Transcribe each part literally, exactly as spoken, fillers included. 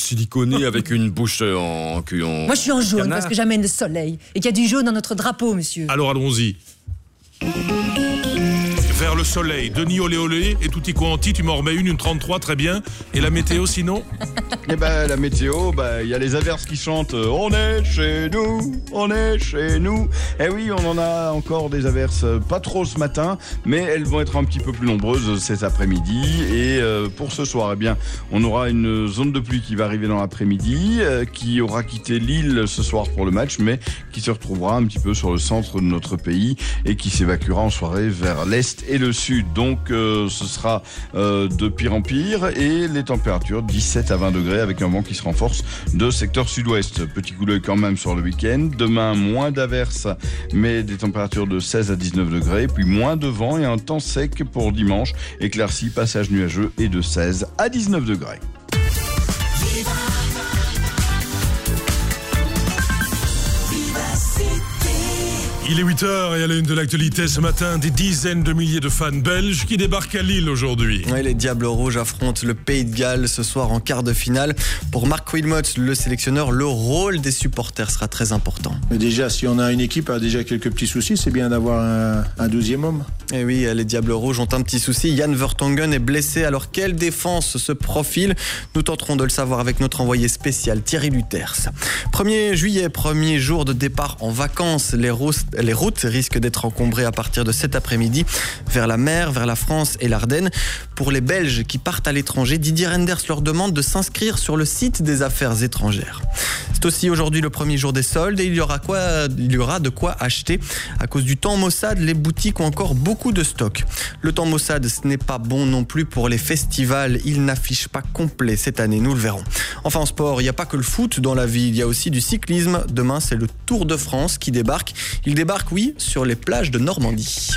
siliconée avec une bouche en... en Moi, je suis en jaune canard. parce que j'amène le soleil et qu'il y a du jaune dans notre drapeau, monsieur. Alors allons-y. Vers le soleil, Denis olé olé et tutti quanti, tu m'en remets une, une trente-trois, très bien. Et la météo sinon? Eh ben la météo, bah il y a les averses qui chantent euh, on est chez nous, on est chez nous. Eh oui, on en a encore des averses, euh, pas trop ce matin, mais elles vont être un petit peu plus nombreuses cet après-midi. Et euh, pour ce soir, eh bien, on aura une zone de pluie qui va arriver dans l'après-midi, euh, qui aura quitté l'île ce soir pour le match, mais qui se retrouvera un petit peu sur le centre de notre pays et qui s'évacuera en soirée vers l'est et le sud. Donc euh, ce sera euh, de pire en pire et les températures dix-sept à vingt degrés avec un vent qui se renforce de secteur sud-ouest. Petit coup d'œil quand même sur le week-end. Demain, moins d'averses mais des températures de seize à dix-neuf degrés, puis moins de vent et un temps sec pour dimanche. Éclairci, passage nuageux et de seize à dix-neuf degrés. Il est huit heures et à la une de l'actualité ce matin, des dizaines de milliers de fans belges qui débarquent à Lille aujourd'hui. Ouais, les Diables Rouges affrontent le Pays de Galles ce soir en quart de finale. Pour Mark Wilmots, le sélectionneur, le rôle des supporters sera très important. Mais déjà, si on a une équipe a déjà quelques petits soucis, c'est bien d'avoir un, un douzième homme. Et oui, les Diables Rouges ont un petit souci. Jan Vertonghen est blessé. Alors quelle défense se profile? Nous tenterons de le savoir avec notre envoyé spécial Thierry Luters. premier juillet, premier jour de départ en vacances. Les, routes, les routes risquent d'être encombrées à partir de cet après-midi vers la mer, vers la France et l'Ardenne. Pour les Belges qui partent à l'étranger, Didier Reynders leur demande de s'inscrire sur le site des affaires étrangères. C'est aussi aujourd'hui le premier jour des soldes et il y aura quoi, il y aura de quoi acheter. À cause du temps maussade, les boutiques ont encore beaucoup de stock. Le temps maussade, ce n'est pas bon non plus pour les festivals. Il n'affiche pas complet cette année, nous le verrons. Enfin en sport, il n'y a pas que le foot dans la ville, il y a aussi du cyclisme. Demain, c'est le Tour de France qui débarque. Il débarque, oui, sur les plages de Normandie.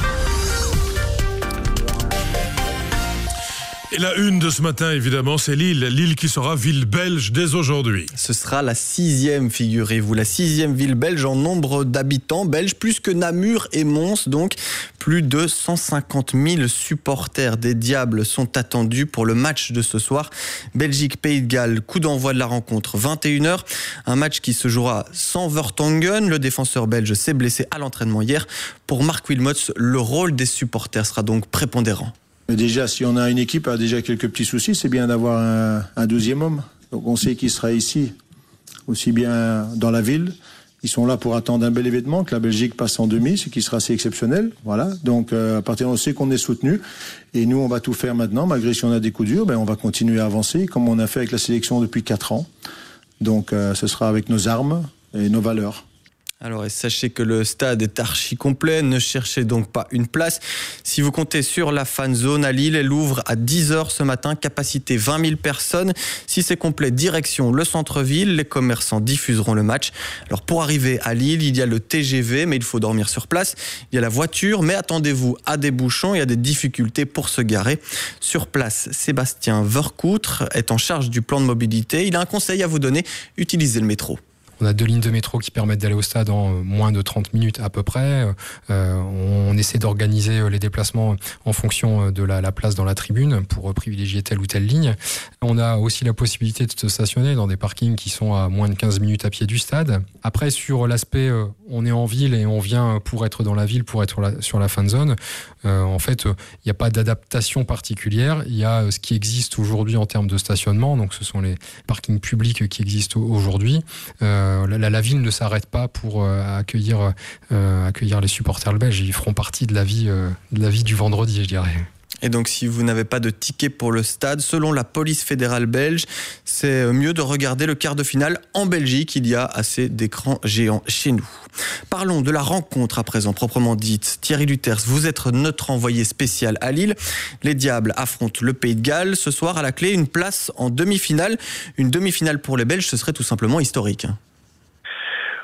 Et la une de ce matin, évidemment, c'est Lille. Lille qui sera ville belge dès aujourd'hui. Ce sera la sixième, figurez-vous, la sixième ville belge en nombre d'habitants belges, plus que Namur et Mons, donc plus de cent cinquante mille supporters des Diables sont attendus pour le match de ce soir. Belgique-Pays de Galles, coup d'envoi de la rencontre, vingt et une heures. Un match qui se jouera sans Vertonghen. Le défenseur belge s'est blessé à l'entraînement hier. Pour Mark Wilmots, le rôle des supporters sera donc prépondérant. Mais déjà, si on a une équipe a déjà quelques petits soucis, c'est bien d'avoir un, un douzième homme. Donc on sait qu'il sera ici, aussi bien dans la ville. Ils sont là pour attendre un bel événement, que la Belgique passe en demi, ce qui sera assez exceptionnel. Voilà. Donc euh, à partir de là, on sait qu'on est soutenu. Et nous, on va tout faire maintenant, malgré si on a des coups durs, ben, on va continuer à avancer, comme on a fait avec la sélection depuis quatre ans. Donc euh, ce sera avec nos armes et nos valeurs. Alors, et sachez que le stade est archi complet, ne cherchez donc pas une place. Si vous comptez sur la fan zone à Lille, elle ouvre à dix heures ce matin, capacité vingt mille personnes. Si c'est complet, direction le centre-ville, les commerçants diffuseront le match. Alors, pour arriver à Lille, il y a le T G V, mais il faut dormir sur place. Il y a la voiture, mais attendez-vous à des bouchons et à des difficultés pour se garer. Sur place, Sébastien Vercoutre est en charge du plan de mobilité. Il a un conseil à vous donner, utilisez le métro. On a deux lignes de métro qui permettent d'aller au stade en moins de trente minutes à peu près. Euh, on essaie d'organiser les déplacements en fonction de la, la place dans la tribune pour privilégier telle ou telle ligne. On a aussi la possibilité de se stationner dans des parkings qui sont à moins de quinze minutes à pied du stade. Après, sur l'aspect, euh, on est en ville et on vient pour être dans la ville, pour être la, sur la fan zone. Euh, en fait, il euh, n'y a pas d'adaptation particulière. Il y a euh, ce qui existe aujourd'hui en termes de stationnement. Donc, ce sont les parkings publics qui existent aujourd'hui. Euh, La, la ville ne s'arrête pas pour euh, accueillir, euh, accueillir les supporters belges. Ils feront partie de la vie, euh, de la vie du vendredi, je dirais. Et donc, si vous n'avez pas de ticket pour le stade, selon la police fédérale belge, c'est mieux de regarder le quart de finale en Belgique. Il y a assez d'écrans géants chez nous. Parlons de la rencontre à présent, proprement dite. Thierry Luters, vous êtes notre envoyé spécial à Lille. Les Diables affrontent le Pays de Galles. Ce soir, à la clé, une place en demi-finale. Une demi-finale pour les Belges, ce serait tout simplement historique.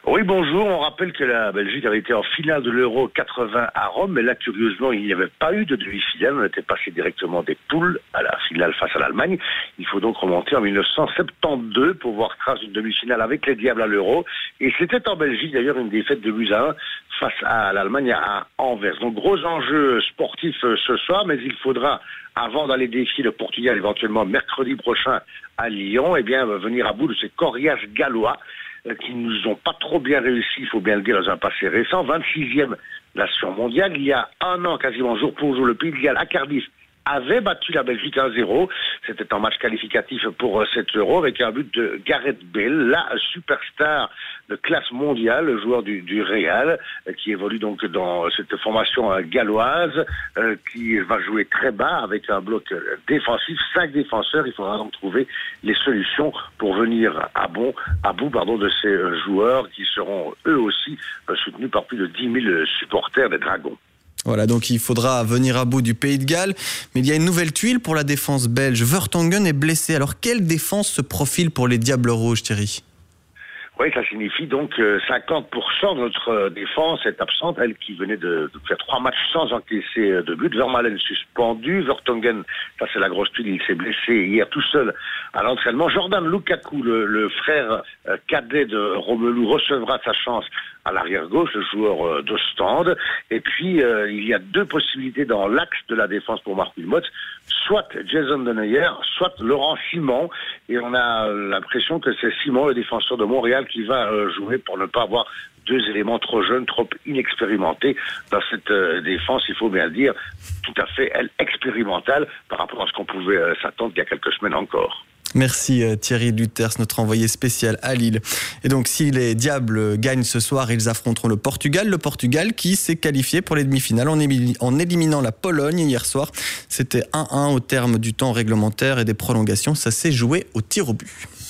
Oui, bonjour. On rappelle que la Belgique avait été en finale de l'Euro quatre-vingts à Rome, mais là, curieusement, il n'y avait pas eu de demi-finale. On était passé directement des poules à la finale face à l'Allemagne. Il faut donc remonter en dix-neuf cent soixante-douze pour voir trace d'une demi-finale avec les Diables à l'Euro. Et c'était en Belgique, d'ailleurs, une défaite de buts à un face à l'Allemagne à Anvers. Donc, gros enjeu sportif ce soir, mais il faudra, avant d'aller défier le Portugal, éventuellement mercredi prochain à Lyon, eh bien, venir à bout de ces coriaces gallois qui nous ont pas trop bien réussi, il faut bien le dire, dans un passé récent. vingt-sixième nation mondiale. Il y a un an, quasiment jour pour jour, le Pays de Galles à Cardiff avait battu la Belgique un zéro. C'était un match qualificatif pour cet Euro avec un but de Gareth Bale, la superstar de classe mondiale, le joueur du, du Real, qui évolue donc dans cette formation galloise, euh, qui va jouer très bas avec un bloc défensif, cinq défenseurs. Il faudra donc trouver les solutions pour venir à, bon, à bout pardon, de ces joueurs qui seront eux aussi soutenus par plus de dix mille supporters des Dragons. Voilà, donc il faudra venir à bout du Pays de Galles. Mais il y a une nouvelle tuile pour la défense belge. Vertonghen est blessé. Alors, quelle défense se profile pour les Diables Rouges, Thierry ? Oui, ça signifie donc que cinquante pour cent de notre défense est absente, elle qui venait de, de faire trois matchs sans encaisser de but. Vermaelen suspendu, Vertonghen, ça c'est la grosse tuile, il s'est blessé hier tout seul à l'entraînement. Jordan Lukaku, le, le frère cadet de Romelu, recevra sa chance à l'arrière-gauche, le joueur d'Ostende. Et puis, euh, il y a deux possibilités dans l'axe de la défense pour Marc Wilmots, soit Jason Denayer, soit Laurent Simon. Et on a l'impression que c'est Simon, le défenseur de Montréal, qui va euh, jouer pour ne pas avoir deux éléments trop jeunes, trop inexpérimentés dans cette euh, défense, il faut bien le dire, tout à fait, elle, expérimentale par rapport à ce qu'on pouvait euh, s'attendre il y a quelques semaines encore. Merci Thierry Luters, notre envoyé spécial à Lille. Et donc si les Diables gagnent ce soir, ils affronteront le Portugal. Le Portugal qui s'est qualifié pour les demi-finales en éliminant la Pologne hier soir. C'était un un au terme du temps réglementaire et des prolongations. Ça s'est joué au tir au but.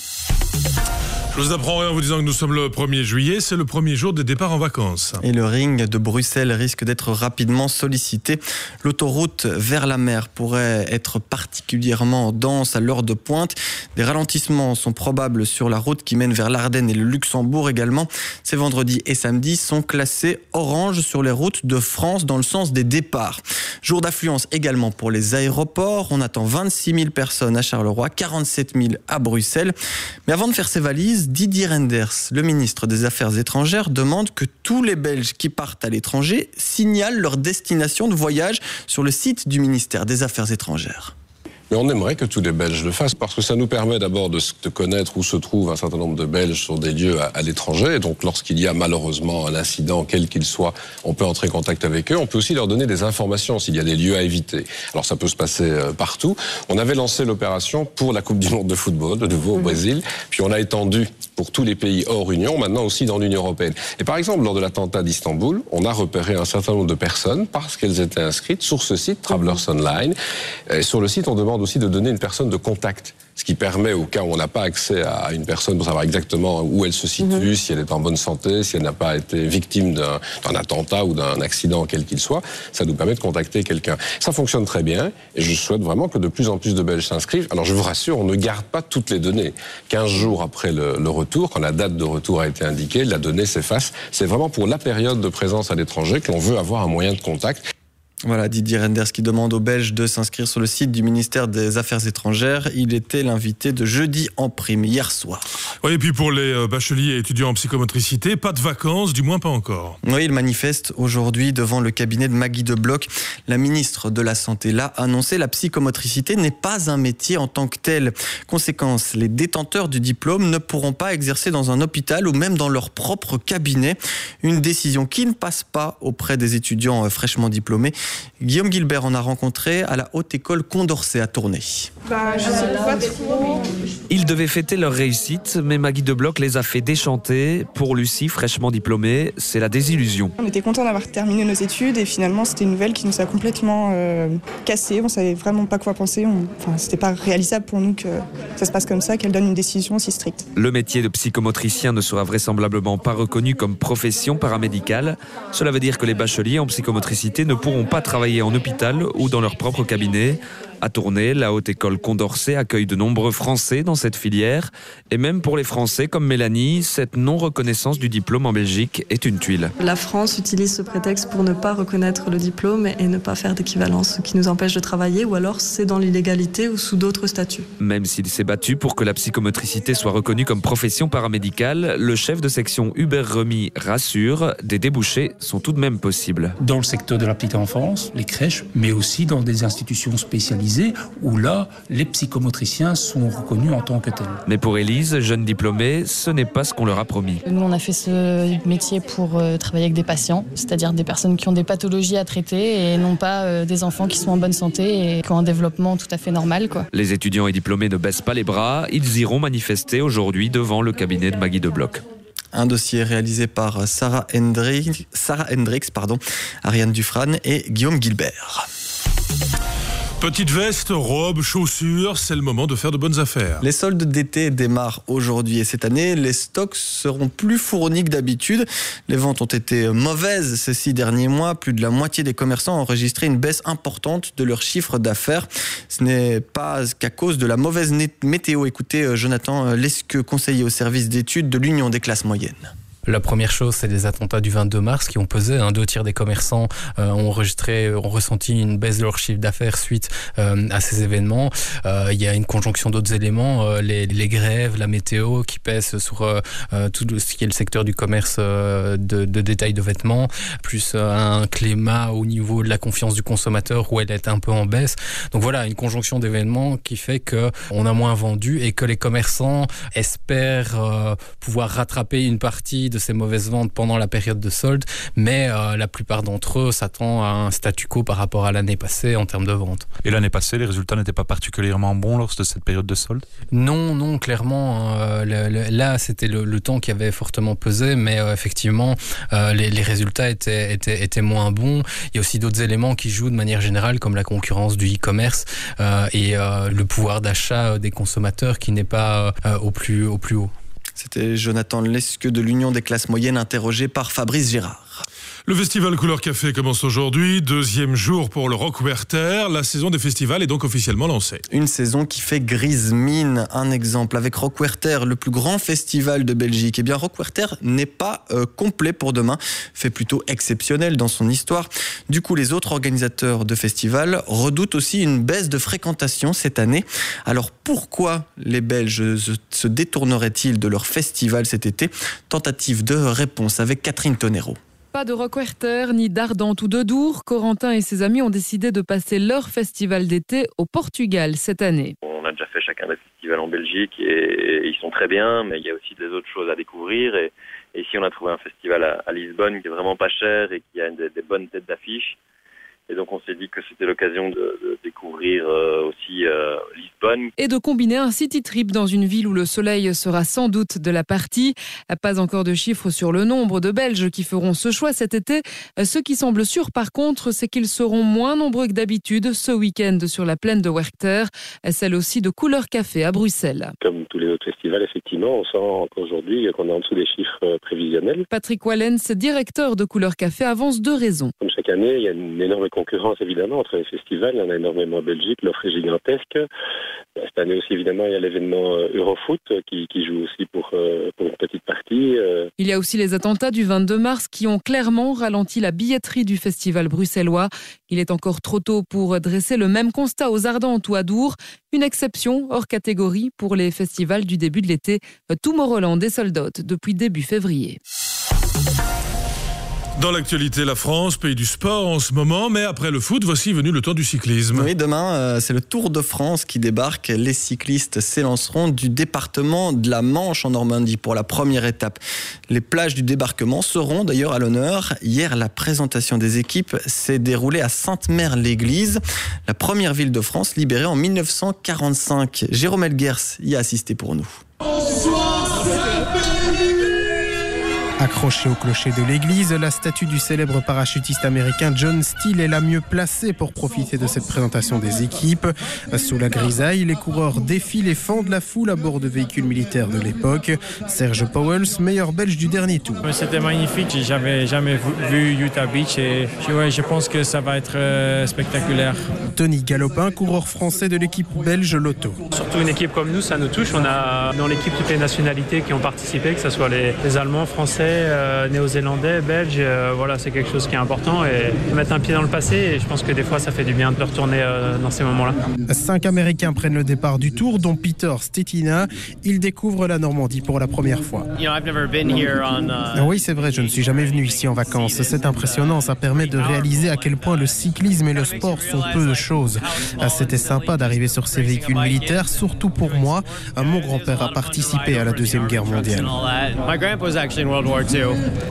Je vous apprends rien en vous disant que nous sommes le premier juillet, c'est le premier jour des départs en vacances. Et le ring de Bruxelles risque d'être rapidement sollicité. L'autoroute vers la mer pourrait être particulièrement dense à l'heure de pointe. Des ralentissements sont probables sur la route qui mène vers l'Ardenne et le Luxembourg également. Ces vendredis et samedis sont classés orange sur les routes de France dans le sens des départs. Jour d'affluence également pour les aéroports. On attend vingt-six mille personnes à Charleroi, quarante-sept mille à Bruxelles. Mais avant de faire ses valises, Didier Reynders, le ministre des Affaires étrangères, demande que tous les Belges qui partent à l'étranger signalent leur destination de voyage sur le site du ministère des Affaires étrangères. Mais on aimerait que tous les Belges le fassent parce que ça nous permet d'abord de, de connaître où se trouvent un certain nombre de Belges sur des lieux à, à l'étranger. Et donc lorsqu'il y a malheureusement un incident, quel qu'il soit, on peut entrer en contact avec eux. On peut aussi leur donner des informations s'il y a des lieux à éviter. Alors ça peut se passer euh, partout. On avait lancé l'opération pour la Coupe du Monde de football, de nouveau au mmh. Brésil. Puis on a étendu pour tous les pays hors Union, maintenant aussi dans l'Union européenne. Et par exemple, lors de l'attentat d'Istanbul, on a repéré un certain nombre de personnes parce qu'elles étaient inscrites sur ce site, Travelers Online. Et sur le site, on demande aussi de donner une personne de contact, ce qui permet, au cas où on n'a pas accès à une personne pour savoir exactement où elle se situe, mmh. si elle est en bonne santé, si elle n'a pas été victime d'un, d'un attentat ou d'un accident quel qu'il soit, ça nous permet de contacter quelqu'un. Ça fonctionne très bien et je souhaite vraiment que de plus en plus de Belges s'inscrivent. Alors je vous rassure, on ne garde pas toutes les données. quinze jours après le, le retour, quand la date de retour a été indiquée, la donnée s'efface. C'est vraiment pour la période de présence à l'étranger que l'on veut avoir un moyen de contact. Voilà, Didier Reynders qui demande aux Belges de s'inscrire sur le site du ministère des Affaires étrangères. Il était l'invité de Jeudi en prime hier soir. Oui, et puis pour les bacheliers et étudiants en psychomotricité, pas de vacances, du moins pas encore. Oui, ils manifestent aujourd'hui devant le cabinet de Maggie de Bloch. La ministre de la Santé l'a annoncé, la psychomotricité n'est pas un métier en tant que tel. Conséquence, les détenteurs du diplôme ne pourront pas exercer dans un hôpital ou même dans leur propre cabinet. Une décision qui ne passe pas auprès des étudiants fraîchement diplômés. Guillaume Gilbert en a rencontré à la Haute École Condorcet à Tournai. Bah, je sais pas trop. Ils devaient fêter leur réussite, mais Maggie de Bloch les a fait déchanter. Pour Lucie, fraîchement diplômée, c'est la désillusion. On était contents d'avoir terminé nos études et finalement c'était une nouvelle qui nous a complètement euh, cassé. On savait vraiment pas quoi penser. On... Enfin, c'était pas réalisable pour nous que ça se passe comme ça, qu'elle donne une décision aussi stricte. Le métier de psychomotricien ne sera vraisemblablement pas reconnu comme profession paramédicale. Cela veut dire que les bacheliers en psychomotricité ne pourront pas travailler en hôpital ou dans leur propre cabinet. À Tournai, la Haute École Condorcet accueille de nombreux Français dans cette filière. Et même pour les Français comme Mélanie, cette non-reconnaissance du diplôme en Belgique est une tuile. La France utilise ce prétexte pour ne pas reconnaître le diplôme et ne pas faire d'équivalence, ce qui nous empêche de travailler, ou alors c'est dans l'illégalité ou sous d'autres statuts. Même s'il s'est battu pour que la psychomotricité soit reconnue comme profession paramédicale, le chef de section Hubert Remy rassure, des débouchés sont tout de même possibles. Dans le secteur de la petite enfance, les crèches, mais aussi dans des institutions spécialisées où là, les psychomotriciens sont reconnus en tant que tels. Mais pour Élise, jeune diplômée, ce n'est pas ce qu'on leur a promis. Nous, on a fait ce métier pour euh, travailler avec des patients, c'est-à-dire des personnes qui ont des pathologies à traiter et non pas euh, des enfants qui sont en bonne santé et qui ont un développement tout à fait normal, quoi. Les étudiants et diplômés ne baissent pas les bras, ils iront manifester aujourd'hui devant le cabinet de Maggie Debloc. Un dossier réalisé par Sarah Hendricks, Sarah Hendricks, pardon, Ariane Dufrane et Guillaume Gilbert. Petite veste, robe, chaussures, c'est le moment de faire de bonnes affaires. Les soldes d'été démarrent aujourd'hui et cette année, les stocks seront plus fournis que d'habitude. Les ventes ont été mauvaises ces six derniers mois. Plus de la moitié des commerçants ont enregistré une baisse importante de leur chiffre d'affaires. Ce n'est pas qu'à cause de la mauvaise météo. Écoutez Jonathan Lesqueux, conseiller au service d'études de l'Union des classes moyennes. La première chose, c'est les attentats du vingt-deux mars qui ont pesé. Un deux tiers des commerçants euh, ont enregistré, ont ressenti une baisse de leur chiffre d'affaires suite euh, à ces événements. Euh, il y a une conjonction d'autres éléments, euh, les, les grèves, la météo qui pèsent sur euh, tout ce qui est le secteur du commerce euh, de, de détail de vêtements, plus euh, un climat au niveau de la confiance du consommateur où elle est un peu en baisse. Donc voilà, une conjonction d'événements qui fait que on a moins vendu et que les commerçants espèrent euh, pouvoir rattraper une partie de de ces mauvaises ventes pendant la période de solde, mais euh, la plupart d'entre eux s'attendent à un statu quo par rapport à l'année passée en termes de vente. Et l'année passée, les résultats n'étaient pas particulièrement bons lors de cette période de solde ? Non, non, clairement. Euh, le, le, là, c'était le, le temps qui avait fortement pesé, mais euh, effectivement, euh, les, les résultats étaient, étaient, étaient moins bons. Il y a aussi d'autres éléments qui jouent de manière générale, comme la concurrence du e-commerce euh, et euh, le pouvoir d'achat des consommateurs qui n'est pas euh, au plus, au plus haut. C'était Jonathan Lesqueux de l'Union des classes moyennes interrogé par Fabrice Gérard. Le festival Couleur Café commence aujourd'hui, deuxième jour pour le Rock Werther. La saison des festivals est donc officiellement lancée. Une saison qui fait grise mine. Un exemple avec Rock Werther, le plus grand festival de Belgique. Eh bien, Rock Werther n'est pas euh, complet pour demain, fait plutôt exceptionnel dans son histoire. Du coup, les autres organisateurs de festivals redoutent aussi une baisse de fréquentation cette année. Alors, pourquoi les Belges se détourneraient-ils de leur festival cet été ? Tentative de réponse avec Catherine Tonero. Pas de Rock Werther, ni d'Ardentes ou de Dour. Corentin et ses amis ont décidé de passer leur festival d'été au Portugal cette année. On a déjà fait chacun des festivals en Belgique et ils sont très bien, mais il y a aussi des autres choses à découvrir. Et, et ici, on a trouvé un festival à, à Lisbonne qui est vraiment pas cher et qui a des, des bonnes têtes d'affiche. Et donc on s'est dit que c'était l'occasion de, de découvrir euh, aussi euh, Lisbonne. Et de combiner un city trip dans une ville où le soleil sera sans doute de la partie. Pas encore de chiffres sur le nombre de Belges qui feront ce choix cet été. Ce qui semble sûr par contre, c'est qu'ils seront moins nombreux que d'habitude ce week-end sur la plaine de Werther, celle aussi de Couleur Café à Bruxelles. Comme tous les autres festivals, effectivement, on sent qu'aujourd'hui qu'on est en dessous des chiffres prévisionnels. Patrick Wallens, directeur de Couleur Café, avance deux raisons. Comme chaque année, il y a une énorme concurrence évidemment entre les festivals, il y en a énormément en Belgique, l'offre est gigantesque. Cette année aussi évidemment il y a l'événement Eurofoot qui, qui joue aussi pour, pour une petite partie. Il y a aussi les attentats du vingt-deux mars qui ont clairement ralenti la billetterie du festival bruxellois. Il est encore trop tôt pour dresser le même constat aux Ardentes ou à Dour. Une exception hors catégorie pour les festivals du début de l'été. Tomorrowland est sold out depuis début février. Dans l'actualité, la France, pays du sport en ce moment, mais après le foot, voici venu le temps du cyclisme. Oui, demain, euh, c'est le Tour de France qui débarque. Les cyclistes s'élanceront du département de la Manche en Normandie pour la première étape. Les plages du débarquement seront d'ailleurs à l'honneur. Hier, la présentation des équipes s'est déroulée à Sainte-Mère-l'Église, la première ville de France libérée en mille neuf cent quarante-cinq. Jérôme Elguers y a assisté pour nous. Bonsoir, Accrochée au clocher de l'église, la statue du célèbre parachutiste américain John Steele est la mieux placée pour profiter de cette présentation des équipes. Sous la grisaille, les coureurs défilent et fendent la foule à bord de véhicules militaires de l'époque. Serge Pauwels, meilleur belge du dernier tour. C'était magnifique, j'ai jamais, jamais vu Utah Beach et ouais, je pense que ça va être euh, spectaculaire. Tony Galopin, coureur français de l'équipe belge Lotto. Surtout une équipe comme nous, ça nous touche. On a dans l'équipe toutes les nationalités qui ont participé, que ce soit les, les Allemands, Français, euh, Néo-Zélandais, Belges. Euh, voilà, c'est quelque chose qui est important et mettre un pied dans le passé. Et je pense que des fois, ça fait du bien de retourner euh, dans ces moments-là. Cinq Américains prennent le départ du Tour, dont Peter Stetina. Ils découvrent la Normandie pour la première fois. You know, I've never been here on, uh... Oui, c'est vrai, je ne suis jamais venu ici en vacances. C'est impressionnant, ça permet de réaliser à quel point le cyclisme et le sport sont peu de choses. C'était sympa d'arriver sur ces véhicules militaires, surtout pour moi. Mon grand-père a participé à la Deuxième Guerre mondiale. My grandpa was actually in World War Two.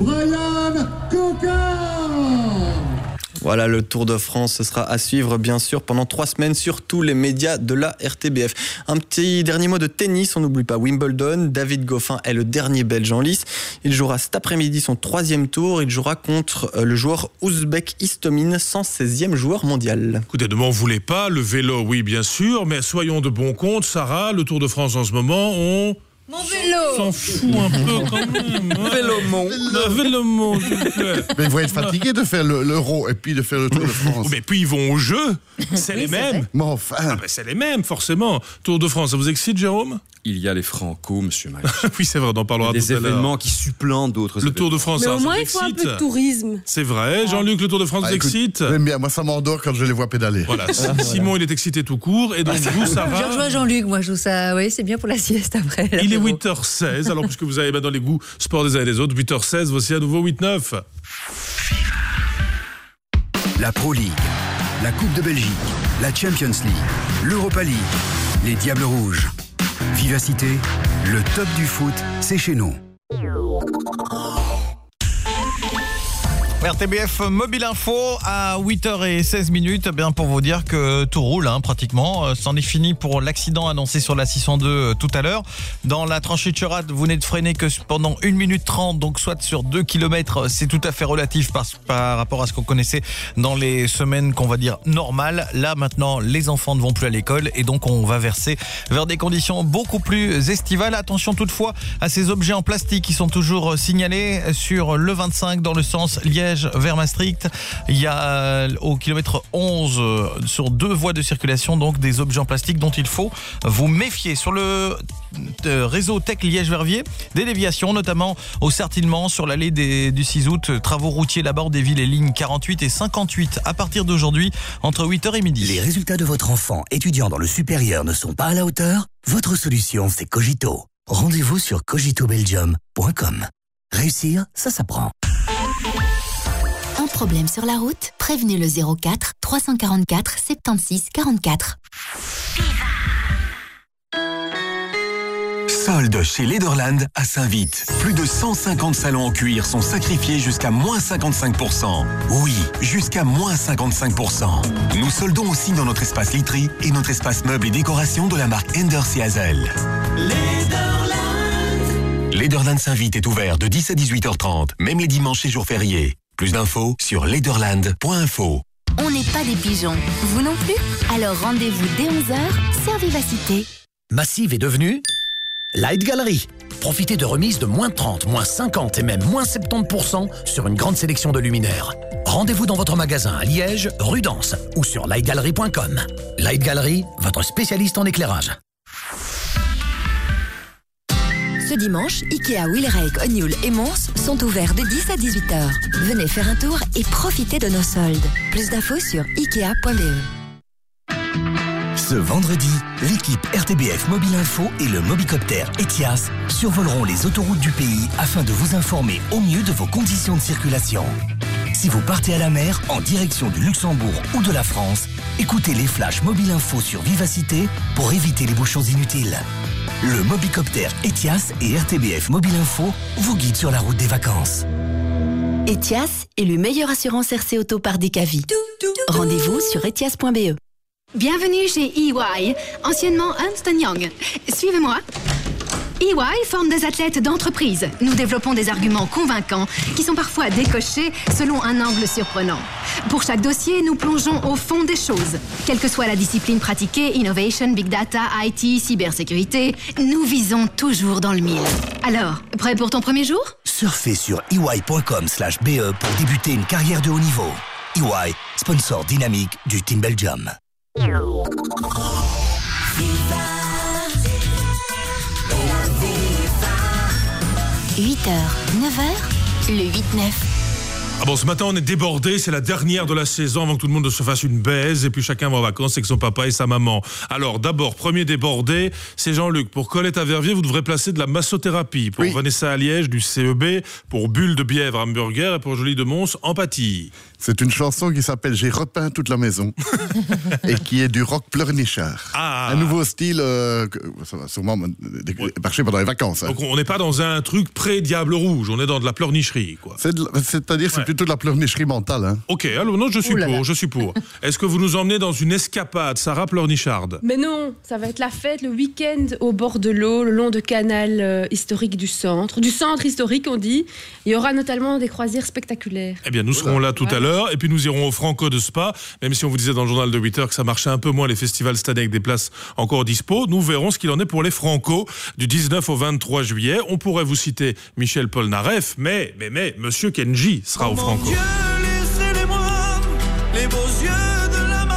Voilà, le Tour de France, ce sera à suivre bien sûr pendant trois semaines sur tous les médias de la R T B F. Un petit dernier mot de tennis, on n'oublie pas Wimbledon. David Goffin est le dernier Belge en lice. Il jouera cet après-midi son troisième tour. Il jouera contre le joueur ouzbek Istomin, cent seizième joueur mondial. Écoutez, ne m'en voulez pas, le vélo, oui bien sûr, mais soyons de bon compte, Sarah, le Tour de France en ce moment, on... Mon vélo s'en fout un peu quand même. Hein. Vélomont. Le Vélomont, s'il vous plaît. Mais ils vont être fatigués de faire le, l'Euro et puis de faire le Tour de France. Mais puis ils vont au jeu. C'est oui, les c'est mêmes. Mais enfin. Ah ben c'est les mêmes, forcément. Tour de France, ça vous excite, Jérôme ? Il y a les Franco, monsieur Mike. Oui, c'est vrai, on en parlera tout à l'heure. Des événements qui supplantent d'autres Le événements. Tour de France, mais ça, au moins, ça il faut un peu de tourisme. C'est vrai. Jean-Luc, le Tour de France ah, vous écoute, excite ? J'aime bien. Moi, ça m'endort quand je les vois pédaler. Voilà. Simon, il est excité tout court. Et donc, vous, ça va ? Je rejoins Jean-Luc. Moi, je trouve ça... Oui, c'est bien pour la sieste après. Il est huit heures seize. Alors, puisque vous avez ben, dans les goûts sport des uns et des autres, huit heures seize, voici à nouveau huit neuf. La Pro League, la Coupe de Belgique, la Champions League, l'Europa League, les Diables Rouges. Vivacité, le top du foot, c'est chez nous. R T B F Mobile Info à huit heures seize minutes, bien pour vous dire que tout roule hein, pratiquement. C'en est fini pour l'accident annoncé sur la six cent deux euh, tout à l'heure. Dans la tranchée de Cherat, vous n'êtes freiné que pendant une minute trente, donc soit sur deux kilomètres. C'est tout à fait relatif par, par rapport à ce qu'on connaissait dans les semaines qu'on va dire normales. Là maintenant, les enfants ne vont plus à l'école et donc on va verser vers des conditions beaucoup plus estivales. Attention toutefois à ces objets en plastique qui sont toujours signalés sur le vingt-cinq dans le sens Liège vers Maastricht. Il y a au kilomètre onze sur deux voies de circulation donc des objets en plastique dont il faut vous méfier. Sur le réseau Tech Liège-Verviers, des déviations notamment au Sartillement sur l'allée des, du six août, travaux routiers là-bas des villes et lignes quarante-huit et cinquante-huit à partir d'aujourd'hui entre huit heures et midi. Les résultats de votre enfant étudiant dans le supérieur ne sont pas à la hauteur? Votre solution, c'est Cogito. Rendez-vous sur cogito belgium point com. Réussir, ça s'apprend. Un problème sur la route? Prévenez le zéro quatre trois cent quarante-quatre soixante-seize quarante-quatre. Solde chez Lederland à Saint-Vite. Plus de cent cinquante salons en cuir sont sacrifiés jusqu'à moins cinquante-cinq pour cent. Oui, jusqu'à moins cinquante-cinq pour cent. Nous soldons aussi dans notre espace literie et notre espace meubles et décoration de la marque Enders et Hazel. Lederland. Lederland Saint-Vite est ouvert de dix à dix-huit heures trente, même les dimanches et jours fériés. Plus d'infos sur lederland point info. On n'est pas des pigeons, vous non plus? Alors rendez-vous dès onze heures sur Vivacité. Massive est devenue Light Gallery. Profitez de remises de moins trente, moins cinquante et même moins soixante-dix pour cent sur une grande sélection de luminaires. Rendez-vous dans votre magasin à Liège, rue d'Anse ou sur light gallery point com. Light Gallery, votre spécialiste en éclairage. Ce dimanche, Ikea Wilrijk, Ognoul et Mons sont ouverts de dix à dix-huit heures. Venez faire un tour et profitez de nos soldes. Plus d'infos sur ikea point b e. Ce vendredi, l'équipe R T B F Mobile Info et le Mobicoptère Etias survoleront les autoroutes du pays afin de vous informer au mieux de vos conditions de circulation. Si vous partez à la mer, en direction du Luxembourg ou de la France, écoutez les flashs Mobile Info sur Vivacité pour éviter les bouchons inutiles. Le Mobicoptère Etias et R T B F Mobile Info vous guident sur la route des vacances. Etias est le meilleur assurance R C Auto par Decavi. Rendez-vous sur etias point b e. Bienvenue chez E Y, anciennement Ernst and Young. Suivez-moi. E Y forme des athlètes d'entreprise. Nous développons des arguments convaincants qui sont parfois décochés selon un angle surprenant. Pour chaque dossier, nous plongeons au fond des choses. Quelle que soit la discipline pratiquée, innovation, big data, I T, cybersécurité, nous visons toujours dans le mille. Alors, prêt pour ton premier jour ? Surfez sur e y point com slash b e pour débuter une carrière de haut niveau. E Y, sponsor dynamique du Team Belgium. huit heures, neuf heures, le huit neuf. Ah bon, ce matin, on est débordé. C'est la dernière de la saison avant que tout le monde se fasse une baise. Et puis chacun va en vacances avec son papa et sa maman. Alors, d'abord, premier débordé, c'est Jean-Luc. Pour Colette à Verviers, vous devrez placer de la massothérapie. Pour oui. Vanessa à Liège, du C E B. Pour Bulle de Bièvre, hamburger. Et pour Jolie de Mons, empathie. C'est une chanson qui s'appelle J'ai repeint toute la maison. Et qui est du rock pleurnichard. Ah. Un nouveau style, euh, ça va sûrement marcher pendant les vacances. Hein. Donc, on n'est pas dans un truc pré-Diable Rouge. On est dans de la pleurnicherie, quoi. C'est de, c'est-à-dire, ouais. c'est plutôt de la pleurnicherie mentale. Hein. Ok, alors non, je suis Oulala. pour, je suis pour. Est-ce que vous nous emmenez dans une escapade, Sarah Pleurnicharde ? Mais non, ça va être la fête le week-end au bord de l'eau, le long de canal euh, historique du centre, du centre historique on dit. Il y aura notamment des croisières spectaculaires. Eh bien, nous serons là tout ouais. à l'heure, et puis nous irons au Franco de Spa, même si on vous disait dans le journal de huit heures que ça marchait un peu moins les festivals cette année avec des places encore dispo. Nous verrons ce qu'il en est pour les Franco du dix-neuf au vingt-trois juillet. On pourrait vous citer Michel Polnareff, mais, mais, mais, Monsieur Kenji sera oh au Franco. Dieu, laissez-les-moi, les beaux yeux de la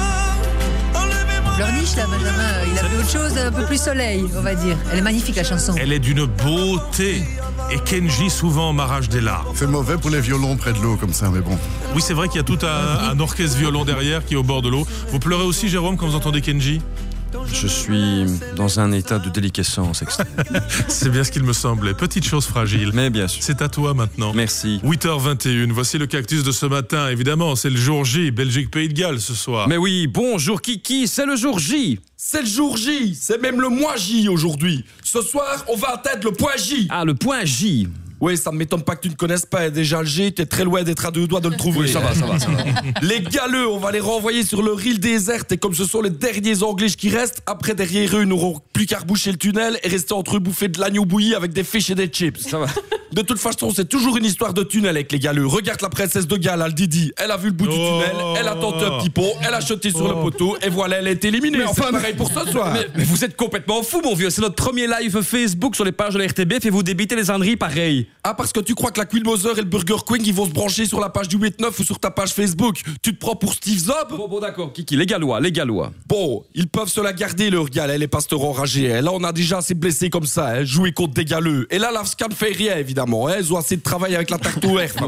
maman. Pleurniche, là, Benjamin, il a fait autre chose, un peu plus soleil, on va dire. Elle est magnifique, la chanson. Elle est d'une beauté. Et Kenji, souvent, m'arrache des larmes. C'est mauvais pour les violons près de l'eau, comme ça, mais bon. Oui, c'est vrai qu'il y a tout un, un orchestre violon derrière qui est au bord de l'eau. Vous pleurez aussi, Jérôme, quand vous entendez Kenji ? Je suis dans un état de déliquescence extrême. C'est bien ce qu'il me semblait. Petite chose fragile. Mais bien sûr. C'est à toi maintenant. Merci. huit heures vingt et une. Voici le cactus de ce matin. Évidemment, c'est le jour J. Belgique-Pays de Galles ce soir. Mais oui, bonjour Kiki, c'est le jour J. C'est le jour J. C'est même le mois J aujourd'hui. Ce soir, on va atteindre le point J. Ah, le point J. Oui, ça ne m'étonne pas que tu ne connaisses pas. Déjà, le G, t'es très loin d'être à deux doigts de le trouver. Oui, ça va, ça va, ça va. Les galeux, on va les renvoyer sur le île déserte. Et comme ce sont les derniers Anglais qui restent, après, derrière eux, ils n'auront plus qu'à reboucher le tunnel et rester entre eux bouffer de l'agneau bouilli avec des fiches et des chips. Ça va. De toute façon, c'est toujours une histoire de tunnel avec les galeux. Regarde la princesse de Galles, elle Didi. Elle a vu le bout du oh. tunnel, elle a tenté un petit pont, elle a jeté sur oh. le poteau et voilà, elle est éliminée. Mais enfin, c'est pareil pour ce soir. Mais, mais vous êtes complètement fou, mon vieux. C'est notre premier live Facebook sur les pages de la R T B F et vous débitez les âneries pareil. Ah, parce que tu crois que la Queen Mother et le Burger Queen ils vont se brancher sur la page du huit neuf ou sur ta page Facebook. Tu te prends pour Steve Zob? Bon, bon, d'accord, Kiki, les Gallois, les Gallois. Bon, ils peuvent se la garder, leur gal, les pasteurs enragés. Hein. Là, on a déjà assez blessés comme ça, hein, jouer contre des galeux. Et là, l'Afscan ne fait rien, évidemment. Hein. Ils ont assez de travail avec la tarte au F. Bon,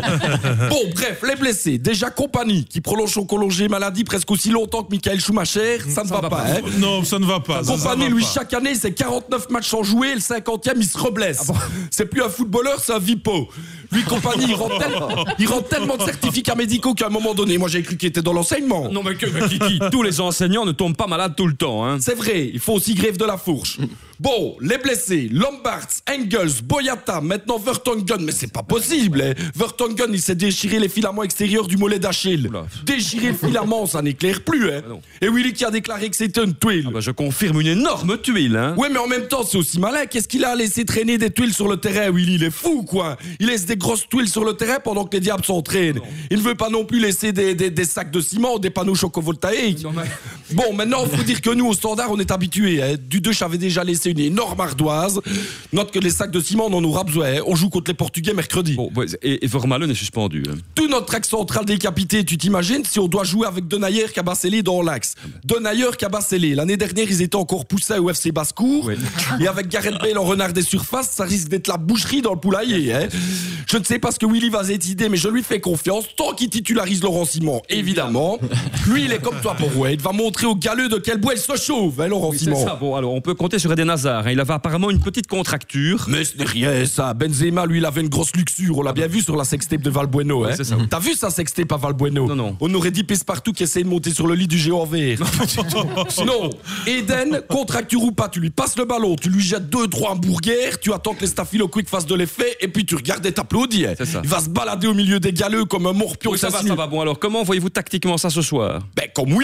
bref, les blessés. Déjà, Compagnie, qui prolonge son congé maladie presque aussi longtemps que Michael Schumacher. Ça ne va, va pas, pas. Hein. Non, ça ne va pas. Compagnie, ça, ça lui, pas. chaque année, c'est quarante-neuf matchs en joué. Le cinquantième, il se reblesse. Ah bon. C'est plus un footballeur, c'est un vipo. Lui, Compagnie, il rend, tellement, il rend tellement de certificats médicaux qu'à un moment donné, moi j'ai cru qu'il était dans l'enseignement. Non mais que, mais Kiki, tous les enseignants ne tombent pas malades tout le temps. Hein. C'est vrai, il faut aussi grève de la fourche. Bon, les blessés, Lombards, Engels, Boyata, maintenant Vertonghen, mais c'est pas possible. Hein. Vertonghen, il s'est déchiré les filaments extérieurs du mollet d'Achille. Oula. Déchirer le filament, ça n'éclaire plus. Hein. Ah Et Willy qui a déclaré que c'était une tuile. Ah bah je confirme, une énorme tuile. Hein. Ouais, mais en même temps, c'est aussi malin. Qu'est-ce qu'il a laissé traîner des tuiles sur le terrain, Willy? Il est fou, quoi. Il laisse des grosses tuiles sur le terrain pendant que les diables s'entraînent. Il ne veut pas non plus laisser des, des, des sacs de ciment ou des panneaux chocovoltaïques. Non, mais... Bon, maintenant, il faut dire que nous, au Standard, on est habitués. Hein. Dudeuch avait déjà laissé une énorme ardoise. Note que les sacs de ciment, on en aura besoin. Hein. On joue contre les Portugais mercredi. Bon, et, et Vermaelen est suspendu. Hein. Tout notre axe central décapité, tu t'imagines si on doit jouer avec Denayer, Cabasselé dans l'axe. Denayer, Cabasselé. L'année dernière, ils étaient encore poussés au F C Basse-Cour. Oui. Et avec Gareth Bale en renard des surfaces, ça risque d'être la boucherie dans le poulailler. Hein. Je ne sais pas ce que Willy va décider, mais je lui fais confiance tant qu'il titularise Laurent Simon, évidemment. Lui, il est comme toi, pour ouais. Il va montrer aux galeux de quel bois il se chauffe, hein, Laurent oui, Simon. C'est ça. Bon, alors, on peut compter sur Eden Hazard. Hein. Il avait apparemment une petite contracture. Mais ce n'est rien, ça. Benzema, lui, il avait une grosse luxure. On l'a bien vu sur la sextape de Valbueno. Hein. Oui, c'est ça. T'as vu sa sextape à Valbueno? Non, non. On aurait dit Pessepartout qui essaye de monter sur le lit du géant vert. Non. Eden, contracture ou pas, tu lui passes le ballon, tu lui jettes deux, trois hamburgers, tu attends que les staphylocoques fassent de l'effet, et puis tu regardes et t'applaudis. Hein. Il va se balader au milieu des galeux comme un morpion. Oui, ça va, ça va. Bon, alors, comment voyez-vous tactiquement ça ce soir? Ben, comme Willy.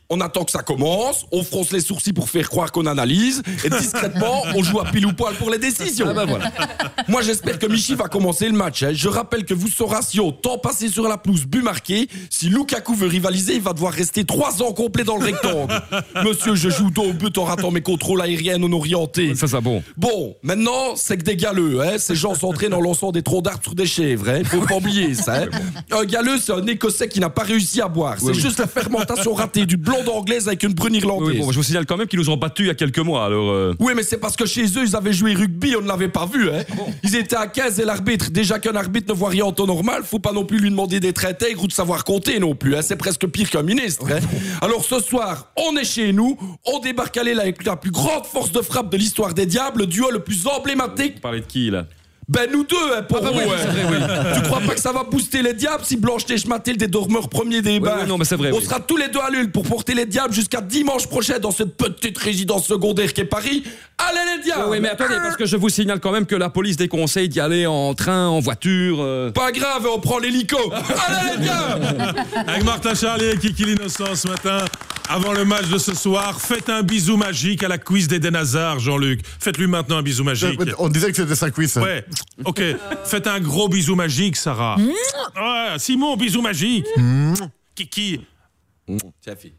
On attend que ça commence, on fronce les sourcils pour faire croire qu'on analyse, et discrètement, on joue à pile ou poil pour les décisions. Ah bah voilà. Moi, j'espère que Michi va commencer le match. Hein. Je rappelle que vous, son ratio, temps passé sur la pelouse, but marqué, si Lukaku veut rivaliser, il va devoir rester trois ans complets dans le rectangle. Monsieur, je joue dos au but en ratant mes contrôles aériens non orientés. Ça, ça bon. Bon, maintenant, c'est que des galeux. Hein. Ces gens s'entraînent en lançant des troncs d'arbres sur des chèvres. Hein. Faut pas oublier ça. Hein. Un galeux, c'est un Écossais qui n'a pas réussi à boire. C'est oui, juste oui. la fermentation ratée du blonde anglaise avec une brune irlandaise. Oui, bon, je vous signale quand même qu'ils nous ont battus il y a quelques mois. Alors euh... Oui, mais c'est parce que chez eux, ils avaient joué rugby, on ne l'avait pas vu. Hein. Bon. Ils étaient à quinze et l'arbitre, déjà qu'un arbitre ne voit rien en temps normal, faut pas non plus lui demander d'être intègre ou de savoir compter non plus. Hein. C'est presque pire qu'un ministre. Hein. Alors ce soir, on est chez nous, on débarque à Lille avec la plus grande force de frappe de l'histoire des diables, le duo le plus emblématique. Vous parlez de qui là? Ben nous deux, hein, pour ah bah vous, oui, hein. c'est vrai, oui. Tu crois pas que ça va booster les diables si Blanche Neige Mathilde est dormeur premier des bains? Oui, oui, non, mais c'est vrai. On oui. sera tous les deux à Lille pour porter les diables jusqu'à dimanche prochain dans cette petite résidence secondaire qu'est Paris. Allez les diables! Oui, oui, mais attendez, parce que je vous signale quand même que la police déconseille d'y aller en train, en voiture. Euh... Pas grave, on prend l'hélico. Allez les diables! Avec Martin Charlier et Kiki L'innocent ce matin, avant le match de ce soir, faites un bisou magique à la quiz d'Eden Hazard, Jean-Luc. Faites-lui maintenant un bisou magique. On disait que c'était sa quiz. Hein. Ouais, ok. Faites un gros bisou magique, Sarah. Mmh. Ouais, Simon, bisou magique. Mmh. Kiki. Mmh. Tiens, fille.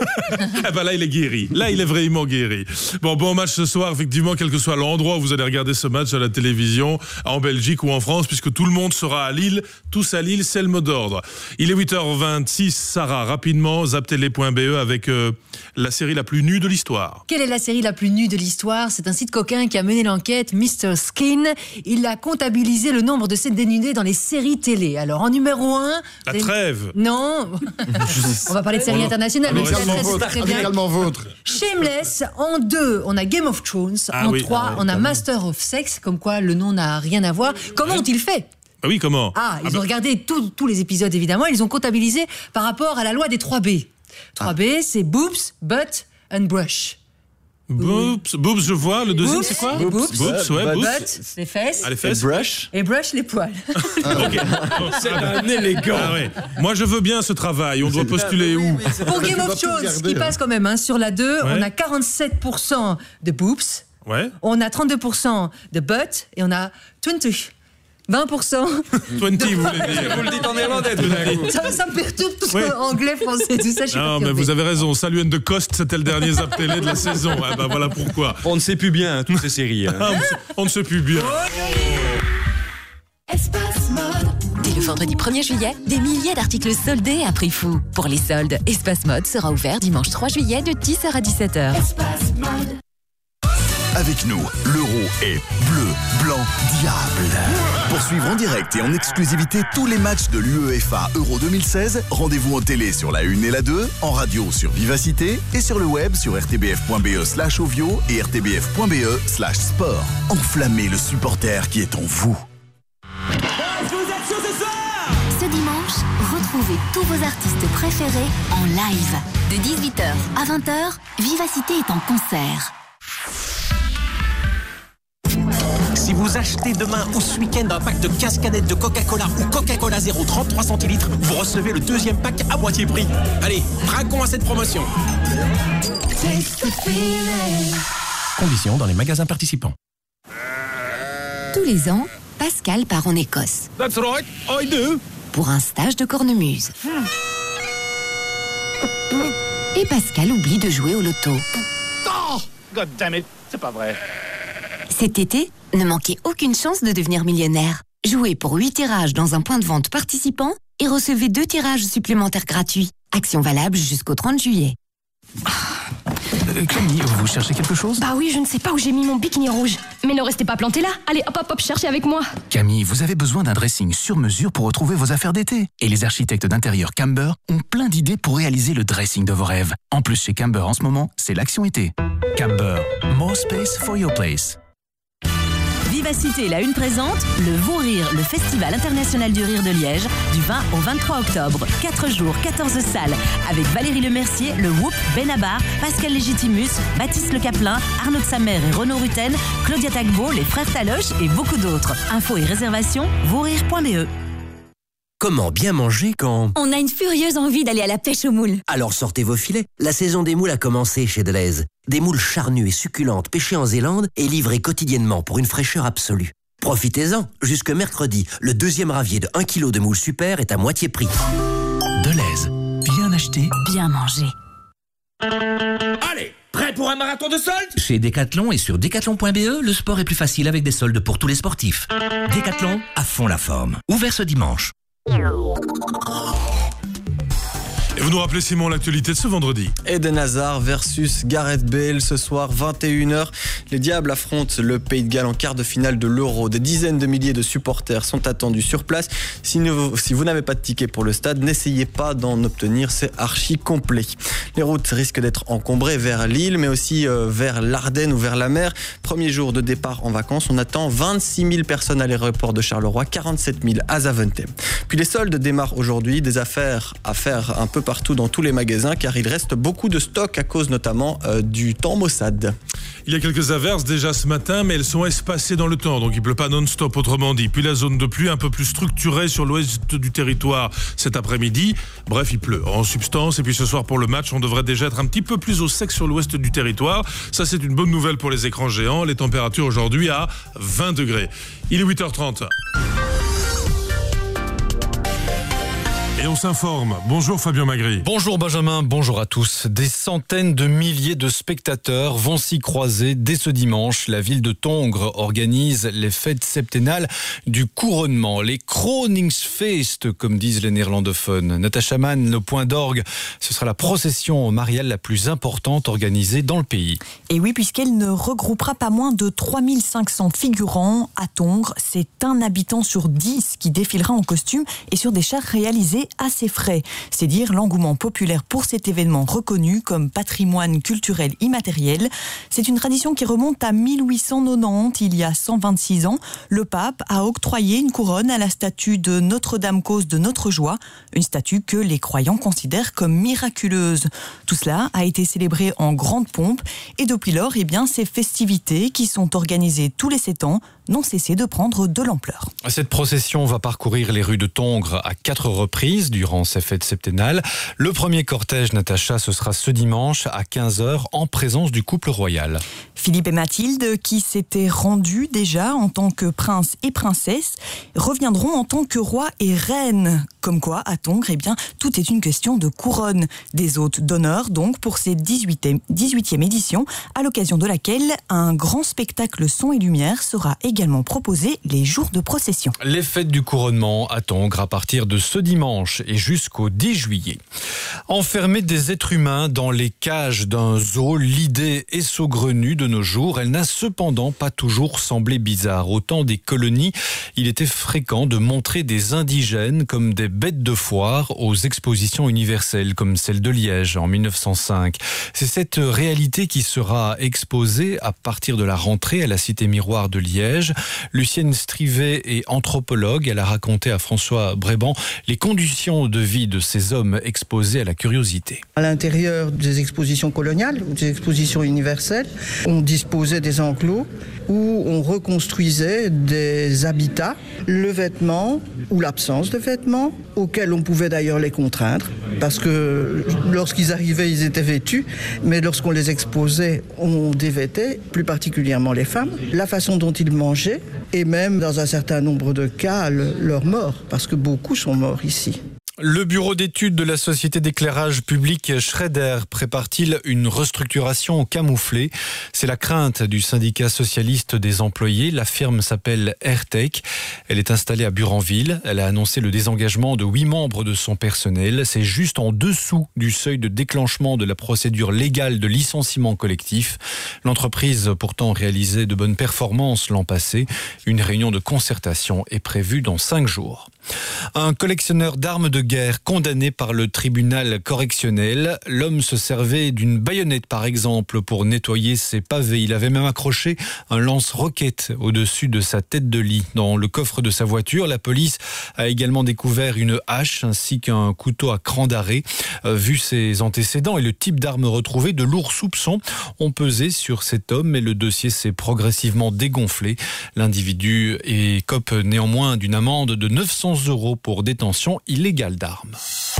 Ah ben là il est guéri, là il est vraiment guéri. Bon, bon match ce soir, effectivement, quel que soit l'endroit où vous allez regarder ce match à la télévision, en Belgique ou en France, puisque tout le monde sera à Lille, tous à Lille, c'est le mot d'ordre. Il est huit heures vingt-six, Sarah, rapidement, zaptele point b e avec euh, la série la plus nue de l'histoire. Quelle est la série la plus nue de l'histoire? C'est un site coquin qui a mené l'enquête, mister Skin. Il a comptabilisé le nombre de scènes dénudées dans les séries télé. Alors en numéro un... La des... trêve. Non. On va parler de séries alors, internationales. alors, mais Amicalement c'est vôtre. très bien. Amicalement vôtre. Shameless, en deux, on a Game of Thrones. Ah en oui. trois, Ah ouais, on a pardon. Master of Sex, comme quoi le nom n'a rien à voir. Comment ont-ils fait? Ah oui, comment? Ah, ils ah ont bah... regardé tout, tous les épisodes, évidemment. Ils ont comptabilisé par rapport à la loi des trois B. trois B, ah. c'est boobs, butt and brush. Boobs, boobs, je vois. Le deuxième, boobs, c'est quoi? Boobs, boobs, ouais, butt, boobs. les fesses. Ah, les fesses. Et brush. Et brush les poils. Ah, okay. C'est un élégant. Ah, ouais. Moi, je veux bien ce travail. On doit postuler où? Pour Game of Thrones, qui hein. passe quand même hein, sur la deux, ouais. on a quarante-sept pour cent de boobs, Ouais. on a trente-deux pour cent de butt et on a vingt. vingt pour cent. vingt, vous voulez dire. Vous le dites en néerlandais tout d'un coup. Ça, ça me perturbe tout ce Ouais. anglais, français, tout ça. Je suis Non, mais perturbée. vous avez raison. Salut Anne de Coste, c'était le dernier Zap Télé de la saison. Ah bah voilà pourquoi. On ne sait plus bien hein, toutes ces séries. Hein. Ah, on ne sait plus bien. Espace Mode. Dès le vendredi premier juillet, des milliers d'articles soldés à prix fou. Pour les soldes, Espace Mode sera ouvert dimanche trois juillet de dix heures à dix-sept heures. Espace Mode. Avec nous, l'euro est bleu, blanc, diable. Pour suivre en direct et en exclusivité tous les matchs de l'UEFA Euro deux mille seize, rendez-vous en télé sur la une et la deux, en radio sur Vivacité et sur le web sur rtbf.be slash ovio et rtbf.be slash sport. Enflammez le supporter qui est en vous. Ce dimanche, retrouvez tous vos artistes préférés en live. De dix-huit heures à vingt heures, Vivacité est en concert. Si vous achetez demain ou ce week-end un pack de quinze canettes de Coca-Cola ou Coca-Cola zéro trente-trois centilitres, vous recevez le deuxième pack à moitié prix. Allez, trinquons à cette promotion. Conditions dans les magasins participants. Tous les ans, Pascal part en Écosse. That's right, I do. Pour un stage de cornemuse. Et Pascal oublie de jouer au loto. Oh, God damn it, c'est pas vrai. Cet été, ne manquez aucune chance de devenir millionnaire. Jouez pour huit tirages dans un point de vente participant et recevez deux tirages supplémentaires gratuits. Action valable jusqu'au trente juillet. Euh, Camille, vous cherchez quelque chose? Bah oui, je ne sais pas où j'ai mis mon bikini rouge. Mais ne restez pas planté là. Allez, hop, hop, hop, cherchez avec moi. Camille, vous avez besoin d'un dressing sur mesure pour retrouver vos affaires d'été. Et les architectes d'intérieur Camber ont plein d'idées pour réaliser le dressing de vos rêves. En plus, chez Camber en ce moment, c'est l'action été. Camber, more space for your place. Vivacité La Une présente le Vous Rire, le Festival international du rire de Liège, du vingt au vingt-trois octobre. quatre jours, quatorze salles, avec Valérie Lemercier, le Whoop, Benabar, Pascal Légitimus, Baptiste Le Caplin, Arnaud de Samer et Renaud Rutten, Claudia Tagbo, les frères Taloche et beaucoup d'autres. Infos et réservations, vousrire point b e. Comment bien manger quand... On a une furieuse envie d'aller à la pêche aux moules. Alors sortez vos filets. La saison des moules a commencé chez Deleuze. Des moules charnues et succulentes pêchées en Zélande et livrées quotidiennement pour une fraîcheur absolue. Profitez-en. Jusque mercredi, le deuxième ravier de un kilo de moules super est à moitié prix. Deleuze. Bien acheté. Bien mangé. Allez, prêt pour un marathon de soldes? Chez Decathlon et sur decathlon point b e, le sport est plus facile avec des soldes pour tous les sportifs. Decathlon, à fond la forme. Ouvert ce dimanche. Et vous nous rappelez, Simon, l'actualité de ce vendredi. Eden Hazard versus Gareth Bale ce soir, vingt et une heures. Les Diables affrontent le Pays de Galles en quart de finale de l'Euro. Des dizaines de milliers de supporters sont attendus sur place. Si, ne, si vous n'avez pas de ticket pour le stade, n'essayez pas d'en obtenir, c'est archi complet. Les routes risquent d'être encombrées vers Lille, mais aussi euh, vers l'Ardenne ou vers la mer. Premier jour de départ en vacances, on attend vingt-six mille personnes à l'aéroport de Charleroi, quarante-sept mille à Zaventem. Puis les soldes démarrent aujourd'hui, des affaires à faire un peu partout dans tous les magasins, car il reste beaucoup de stocks à cause notamment euh, du temps maussade. Il y a quelques averses déjà ce matin, mais elles sont espacées dans le temps, donc il ne pleut pas non-stop, autrement dit. Puis la zone de pluie un peu plus structurée sur l'ouest du territoire cet après-midi. Bref, il pleut en substance. Et puis ce soir pour le match, on devrait déjà être un petit peu plus au sec sur l'ouest du territoire. Ça, c'est une bonne nouvelle pour les écrans géants. Les températures aujourd'hui à vingt degrés. Il est huit heures trente. Et on s'informe. Bonjour Fabien Magri. Bonjour Benjamin, bonjour à tous. Des centaines de milliers de spectateurs vont s'y croiser dès ce dimanche. La ville de Tongres organise les fêtes septennales du couronnement, les Kroningsfeest, comme disent les néerlandophones. Natacha Mann, le point d'orgue, ce sera la procession mariale la plus importante organisée dans le pays. Et oui, puisqu'elle ne regroupera pas moins de trois mille cinq cents figurants à Tongres. C'est un habitant sur dix qui défilera en costume et sur des chars réalisés à ses frais. C'est dire l'engouement populaire pour cet événement reconnu comme patrimoine culturel immatériel. C'est une tradition qui remonte à mille huit cent quatre-vingt-dix, il y a cent vingt-six ans. Le pape a octroyé une couronne à la statue de Notre-Dame cause de notre joie, une statue que les croyants considèrent comme miraculeuse. Tout cela a été célébré en grande pompe et depuis lors, eh bien, ces festivités qui sont organisées tous les sept ans n'ont cessé de prendre de l'ampleur. Cette procession va parcourir les rues de Tongres à quatre reprises durant ces fêtes septennales. Le premier cortège, Natacha, ce sera ce dimanche à quinze heures en présence du couple royal. Philippe et Mathilde, qui s'étaient rendus déjà en tant que prince et princesse, reviendront en tant que roi et reine. Comme quoi, à Tongres, eh bien, tout est une question de couronne. Des hôtes d'honneur, donc, pour cette dix-huitième édition, à l'occasion de laquelle un grand spectacle son et lumière sera également proposé les jours de procession. Les fêtes du couronnement à Tongres à partir de ce dimanche et jusqu'au dix juillet. Enfermer des êtres humains dans les cages d'un zoo, l'idée est saugrenue de nos jours. Elle n'a cependant pas toujours semblé bizarre. Au temps des colonies, il était fréquent de montrer des indigènes comme des bêtes de foire aux expositions universelles comme celle de Liège en mille neuf cent cinq. C'est cette réalité qui sera exposée à partir de la rentrée à la Cité Miroir de Liège. Lucienne Strivet est anthropologue. Elle a raconté à François Bréban les conditions de vie de ces hommes exposés à la curiosité. À l'intérieur des expositions coloniales ou des expositions universelles, on disposait des enclos où on reconstruisait des habitats, le vêtement ou l'absence de vêtements, auxquels on pouvait d'ailleurs les contraindre, parce que lorsqu'ils arrivaient, ils étaient vêtus, mais lorsqu'on les exposait, on dévêtait, plus particulièrement les femmes, la façon dont ils mangeaient, et même dans un certain nombre de cas, le, leur mort, parce que beaucoup sont morts ici. Le bureau d'études de la société d'éclairage public Schrader prépare-t-il une restructuration camouflée? C'est la crainte du syndicat socialiste des employés. La firme s'appelle Airtech. Elle est installée à Buranville. Elle a annoncé le désengagement de huit membres de son personnel. C'est juste en dessous du seuil de déclenchement de la procédure légale de licenciement collectif. L'entreprise pourtant réalisait de bonnes performances l'an passé. Une réunion de concertation est prévue dans cinq jours. Un collectionneur d'armes de guerre guerre, condamné par le tribunal correctionnel. L'homme se servait d'une baïonnette, par exemple, pour nettoyer ses pavés. Il avait même accroché un lance-roquette au-dessus de sa tête de lit. Dans le coffre de sa voiture, la police a également découvert une hache ainsi qu'un couteau à cran d'arrêt. Euh, vu ses antécédents et le type d'armes retrouvées, de lourds soupçons ont pesé sur cet homme, mais le dossier s'est progressivement dégonflé. L'individu écope néanmoins d'une amende de neuf cents euros pour détention illégale d'armes.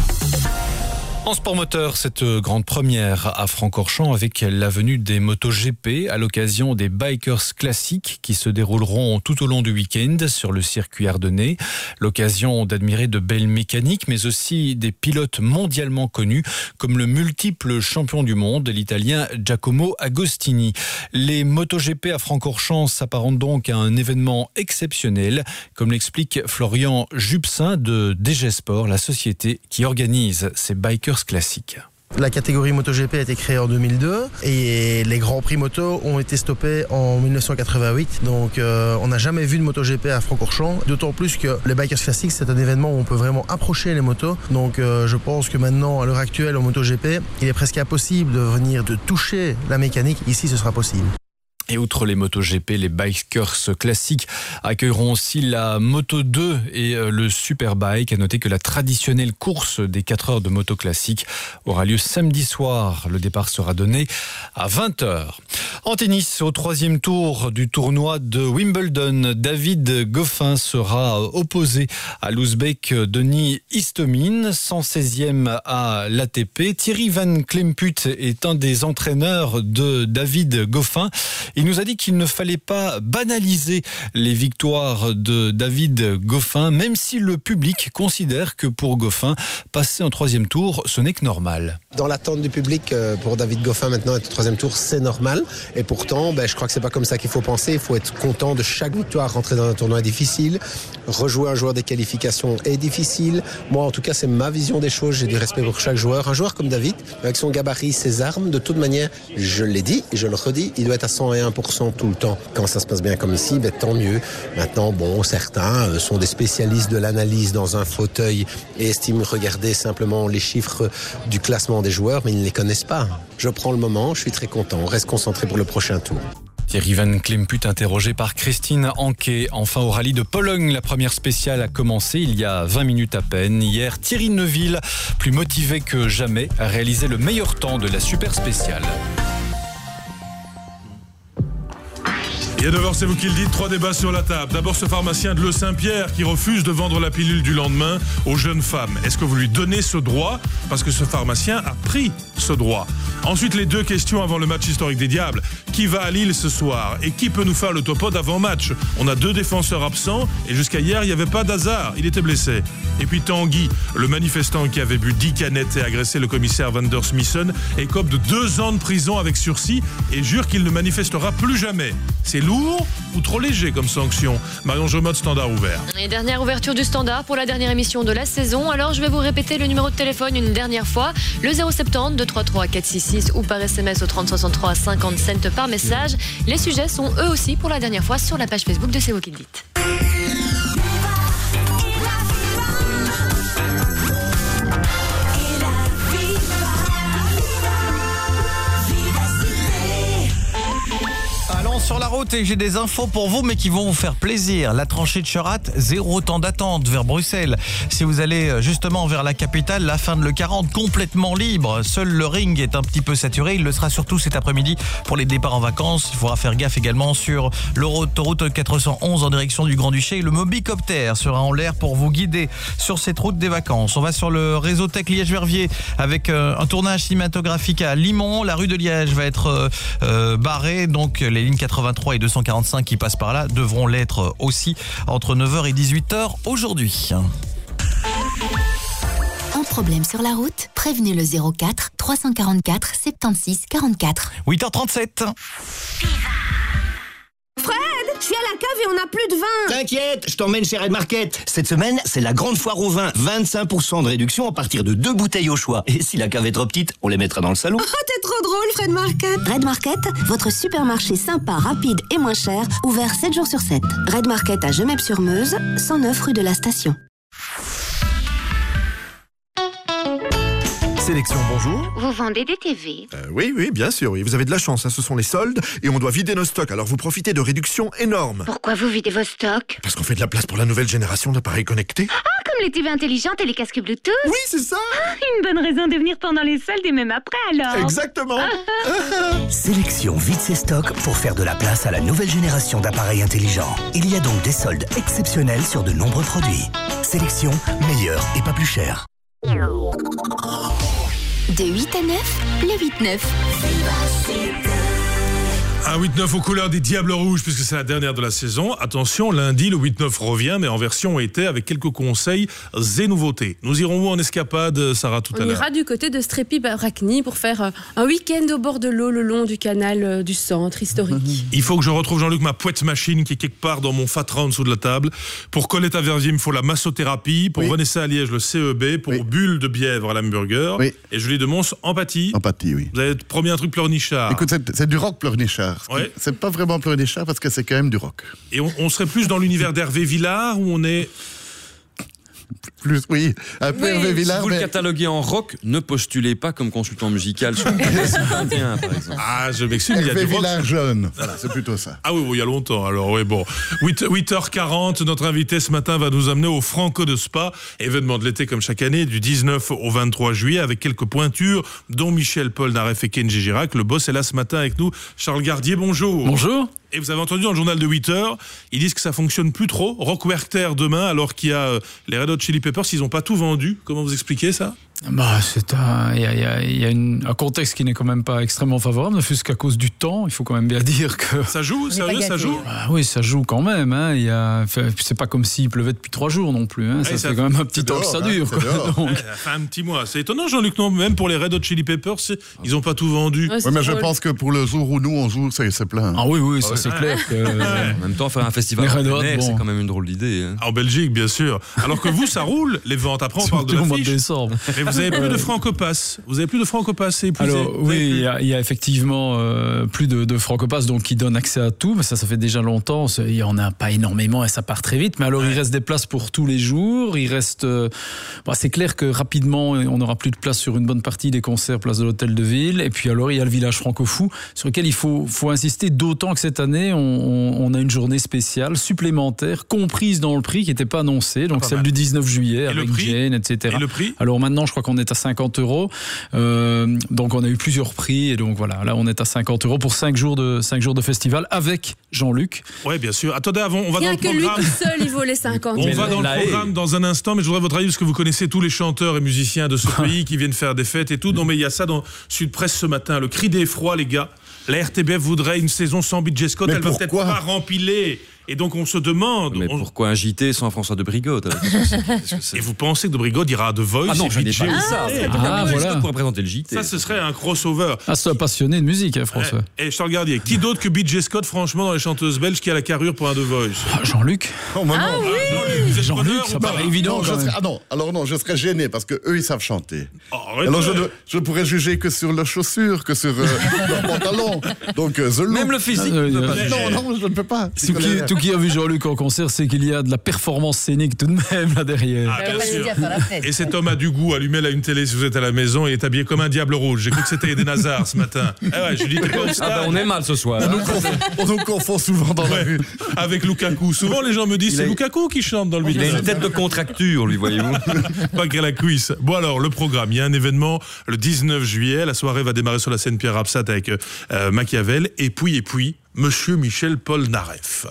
En sport moteur, cette grande première à Francorchamps avec la venue des MotoGP à l'occasion des Bikers Classiques qui se dérouleront tout au long du week-end sur le circuit ardennais. L'occasion d'admirer de belles mécaniques, mais aussi des pilotes mondialement connus comme le multiple champion du monde, l'Italien Giacomo Agostini. Les MotoGP à Francorchamps s'apparentent donc à un événement exceptionnel, comme l'explique Florian Jupsin de D G Sport, la société qui organise ces Bikers Classiques. La catégorie MotoGP a été créée en deux mille deux et les grands prix moto ont été stoppés en dix-neuf cent quatre-vingt-huit. Donc euh, on n'a jamais vu de MotoGP à Francorchamps, d'autant plus que les Bikers Classics, c'est un événement où on peut vraiment approcher les motos. Donc euh, je pense que maintenant, à l'heure actuelle, en MotoGP, il est presque impossible de venir, de toucher la mécanique. Ici, ce sera possible. Et outre les MotoGP, les Bikers Classiques accueilleront aussi la Moto deux et le Superbike. À noter que la traditionnelle course des quatre heures de moto classique aura lieu samedi soir. Le départ sera donné à vingt heures. En tennis, au troisième tour du tournoi de Wimbledon, David Goffin sera opposé à l'Ouzbek Denis Istomin, cent seizième à l'A T P. Thierry Van Klemput est un des entraîneurs de David Goffin. Il nous a dit qu'il ne fallait pas banaliser les victoires de David Goffin, même si le public considère que pour Goffin, passer en troisième tour, ce n'est que normal. Dans l'attente du public, pour David Goffin maintenant être au troisième tour, c'est normal. Et pourtant, ben, je crois que c'est pas comme ça qu'il faut penser. Il faut être content de chaque victoire. Rentrer dans un tournoi difficile, rejouer un joueur des qualifications est difficile. Moi, en tout cas, c'est ma vision des choses. J'ai du respect pour chaque joueur. Un joueur comme David, avec son gabarit, ses armes, de toute manière, je l'ai dit et je le redis, il doit être à cent et un pour cent tout le temps. Quand ça se passe bien comme ici, ben, tant mieux. Maintenant, bon, certains sont des spécialistes de l'analyse dans un fauteuil et estiment regarder simplement les chiffres du classement des joueurs, mais ils ne les connaissent pas. Je prends le moment, je suis très content. On reste concentré pour le prochain tour. Thierry Van Klemput interrogé par Christine Anquet. Enfin au rallye de Pologne, la première spéciale a commencé il y a vingt minutes à peine. Hier, Thierry Neuville, plus motivé que jamais, a réalisé le meilleur temps de la super spéciale. Et à neuf heures, c'est vous qui le dites, trois débats sur la table. D'abord, ce pharmacien de Le Saint-Pierre qui refuse de vendre la pilule du lendemain aux jeunes femmes. Est-ce que vous lui donnez ce droit? Parce que ce pharmacien a pris ce droit. Ensuite, les deux questions avant le match historique des Diables. Qui va à Lille ce soir? Et qui peut nous faire le topo d'avant-match? On a deux défenseurs absents et jusqu'à hier, il n'y avait pas d'hasard. Il était blessé. Et puis Tanguy, le manifestant qui avait bu dix canettes et agressé le commissaire Van der Smissen, écope de deux ans de prison avec sursis et jure qu'il ne manifestera plus jamais. C'est lourd ou trop léger comme sanction? Marion Jomotte, Standard ouvert. Et dernière ouverture du Standard pour la dernière émission de la saison. Alors je vais vous répéter le numéro de téléphone une dernière fois. Le zéro sept zéro deux trois trois quatre six six ou par S M S au trente soixante-trois cinquante cents par message. Les sujets sont eux aussi pour la dernière fois sur la page Facebook de C'est vous qui le dites. Sur la route et j'ai des infos pour vous mais qui vont vous faire plaisir. La tranchée de Cherat, zéro temps d'attente vers Bruxelles. Si vous allez justement vers la capitale, la fin de l'E quarante complètement libre. Seul le ring est un petit peu saturé. Il le sera surtout cet après-midi pour les départs en vacances. Il faudra faire gaffe également sur l'autoroute quatre cent onze en direction du Grand-Duché. Le Mobicopter sera en l'air pour vous guider sur cette route des vacances. On va sur le réseau Tech Liège-Verviers avec euh, un tournage cinématographique à Limon. La rue de Liège va être euh, euh, barrée, donc les lignes quatre-vingt-trois et deux cent quarante-cinq qui passent par là devront l'être aussi entre neuf heures et dix-huit heures aujourd'hui. Un problème sur la route? Prévenez le zéro quatre trois cent quarante-quatre soixante-seize quarante-quatre. huit heures trente-sept. Fred, je suis à la cave et on n'a plus de vin. T'inquiète, je t'emmène chez Red Market. Cette semaine, c'est la grande foire au vin. vingt-cinq pour cent de réduction à partir de deux bouteilles au choix. Et si la cave est trop petite, on les mettra dans le salon. Oh, t'es trop drôle, Fred Market. Red Market, votre supermarché sympa, rapide et moins cher, ouvert sept jours sur sept. Red Market à Gemep-sur-Meuse, cent neuf rue de la Station. Sélection, bonjour. Vous vendez des T V? Euh, oui, oui, bien sûr, oui. Vous avez de la chance, hein, ce sont les soldes et on doit vider nos stocks, alors vous profitez de réductions énormes. Pourquoi vous videz vos stocks? Parce qu'on fait de la place pour la nouvelle génération d'appareils connectés. Ah, comme les T V intelligentes et les casques Bluetooth? Oui, c'est ça. Ah, une bonne raison de venir pendant les soldes et même après alors. Exactement. Sélection vide ses stocks pour faire de la place à la nouvelle génération d'appareils intelligents. Il y a donc des soldes exceptionnels sur de nombreux produits. Sélection, meilleur et pas plus cher. De huit à neuf, le huit neuf. Un huit neuf aux couleurs des Diables Rouges, puisque c'est la dernière de la saison. Attention, lundi, le huit neuf revient, mais en version été, avec quelques conseils et nouveautés. Nous irons où en escapade, Sarah, tout On à l'heure? On ira du côté de Strépy-Barachny pour faire un week-end au bord de l'eau, le long du canal du centre historique. Il faut que je retrouve, Jean-Luc, ma pouette machine qui est quelque part dans mon fatra en dessous de la table. Pour Colette à Verviers, il me faut la massothérapie. Pour oui. Vanessa à Liège, le C E B. Pour oui. Bulle de Bièvre à l'hamburger. Oui. Et Julie de Mons, empathie. Empathie, oui. Vous avez promis un truc pleurnichard. Écoute, c'est, c'est du rock pleurnichard. Ouais. C'est pas vraiment pleurnichard parce que c'est quand même du rock. Et on, on serait plus dans l'univers d'Hervé Villard où on est... Plus, oui, un peu oui. Hervé Villard. Si vous mais... le cataloguez en rock, ne postulez pas comme consultant musical sur vingt et un, par exemple. Ah, je m'excuse, il y a Hervé du rock. Villard jeune, voilà, c'est plutôt ça. Ah oui, oui, il y a longtemps, alors oui, bon. huit heures quarante, notre invité ce matin va nous amener au Franco de Spa, événement de l'été comme chaque année, du dix-neuf au vingt-trois juillet, avec quelques pointures, dont Michel Polnareff et Kenji Girac. Le boss est là ce matin avec nous. Charles Gardier, bonjour. Bonjour. Et vous avez entendu dans le journal de huit heures, ils disent que ça fonctionne plus trop. Rock Werchter demain, alors qu'il y a euh, les Red Hot Chili Peppers, ils n'ont pas tout vendu. Comment vous expliquez ça? Bah, c'est un, il y a, y a, y a une, un contexte qui n'est quand même pas extrêmement favorable, ne fût-ce qu'à cause du temps. Il faut quand même bien dire que ça joue, sérieux, ça joue. Ah, oui, ça joue quand même. Hein. Il y a, c'est pas comme s'il pleuvait depuis trois jours non plus. Hein. Ça, ça fait quand même un petit temps que ça dure. Hein, donc... ouais, ça fait un petit mois. C'est étonnant, Jean-Luc. Non, même pour les Red Hot Chili Peppers, ils n'ont pas tout vendu. Ouais, oui, mais je pense que pour le jour où nous on joue, c'est, c'est plein. Ah oui, oui, ça ah, ouais. c'est clair. Que... En même temps, faire un festival en plein air, c'est quand même une drôle d'idée. Hein. En Belgique, bien sûr. Alors que vous, ça roule les ventes. Après, on parle de l'affiche. Au mois de décembre. Mais vous avez plus de franco-pass. Vous avez plus de franco-pass, c'est épuisé. Alors oui, il y, a, il y a effectivement euh, plus de, de franco-pass, donc qui donnent accès à tout. Mais ça, ça fait déjà longtemps. Il y en a pas énormément et ça part très vite. Mais alors, ouais. il reste des places pour tous les jours. Il reste. Euh, bah, c'est clair que rapidement, on n'aura plus de place sur une bonne partie des concerts place de l'Hôtel de Ville. Et puis alors, il y a le village franco-fou sur lequel il faut, faut insister. D'autant que cette année, on, on, on a une journée spéciale supplémentaire, comprise dans le prix, qui n'était pas annoncée. Donc ah, celle mal. du dix-neuf juillet et avec Jane, et cetera. Et le prix ? Alors maintenant, je crois qu'on est à cinquante euros. Euh, donc on a eu plusieurs prix et donc voilà, là on est à cinquante euros pour cinq jours de cinq jours de festival avec Jean-Luc. Ouais, bien sûr. Attendez, avant, on va Rien dans le que programme. lui tout seul, il vaut les cinquante. On va dans le programme dans un instant, mais je voudrais votre avis parce que vous connaissez tous les chanteurs et musiciens de ce pays qui viennent faire des fêtes et tout. Non, mais il y a ça dans Sud Presse ce matin, le cri d'effroi, les gars. La R T B F voudrait une saison sans B J Scott, mais elle va peut-être pas rempiler. Et donc on se demande... Mais on... pourquoi un J T sans François de Brigode? Et vous pensez que de Brigode ira à The Voice? Ah non, je n'ai pas dit ça. Ah, ah, voilà. Pour présenter le J T. Ça, ce serait un crossover. Ah, c'est un passionné de musique, hein, François. Et, et Charles Gardier, qui d'autre que B J Scott, franchement, dans les chanteuses belges, qui a la carrure pour un The Voice? Ah, Jean-Luc. Oh, moi, ah non. oui ah, Jean-Luc, Jean-Luc ça paraît évident. Non, je serais, ah non, alors non, je serais gêné parce que eux ils savent chanter. Oh, alors je ne je pourrais juger que sur leurs chaussures, que sur euh, leurs pantalons. Donc euh, the même le physique. Ah, non, non, non, je ne peux pas. Tout qui, tout qui a vu Jean-Luc en concert, c'est qu'il y a de la performance scénique tout de même là derrière. Ah, bien sûr. Et cet homme a du goût. Allumez-la une télé si vous êtes à la maison et est habillé comme un diable rouge. J'ai cru que c'était Eden Hazard ce matin. Ah ouais, je dis, t'es pas au stade. Ah bah, on est mal ce soir. On nous confond, on nous confond souvent dans la rue. Avec Lukaku. Souvent les gens me disent, c'est a... Lukaku qui chante dans le vidéo. Il a une tête de contracture, lui, voyez-vous. Pas qu'à la cuisse. Bon alors, le programme. Il y a un événement le dix-neuf juillet. La soirée va démarrer sur la scène Pierre Rapsat avec euh, Machiavel. Et puis, et puis, Monsieur Michel Polnareff.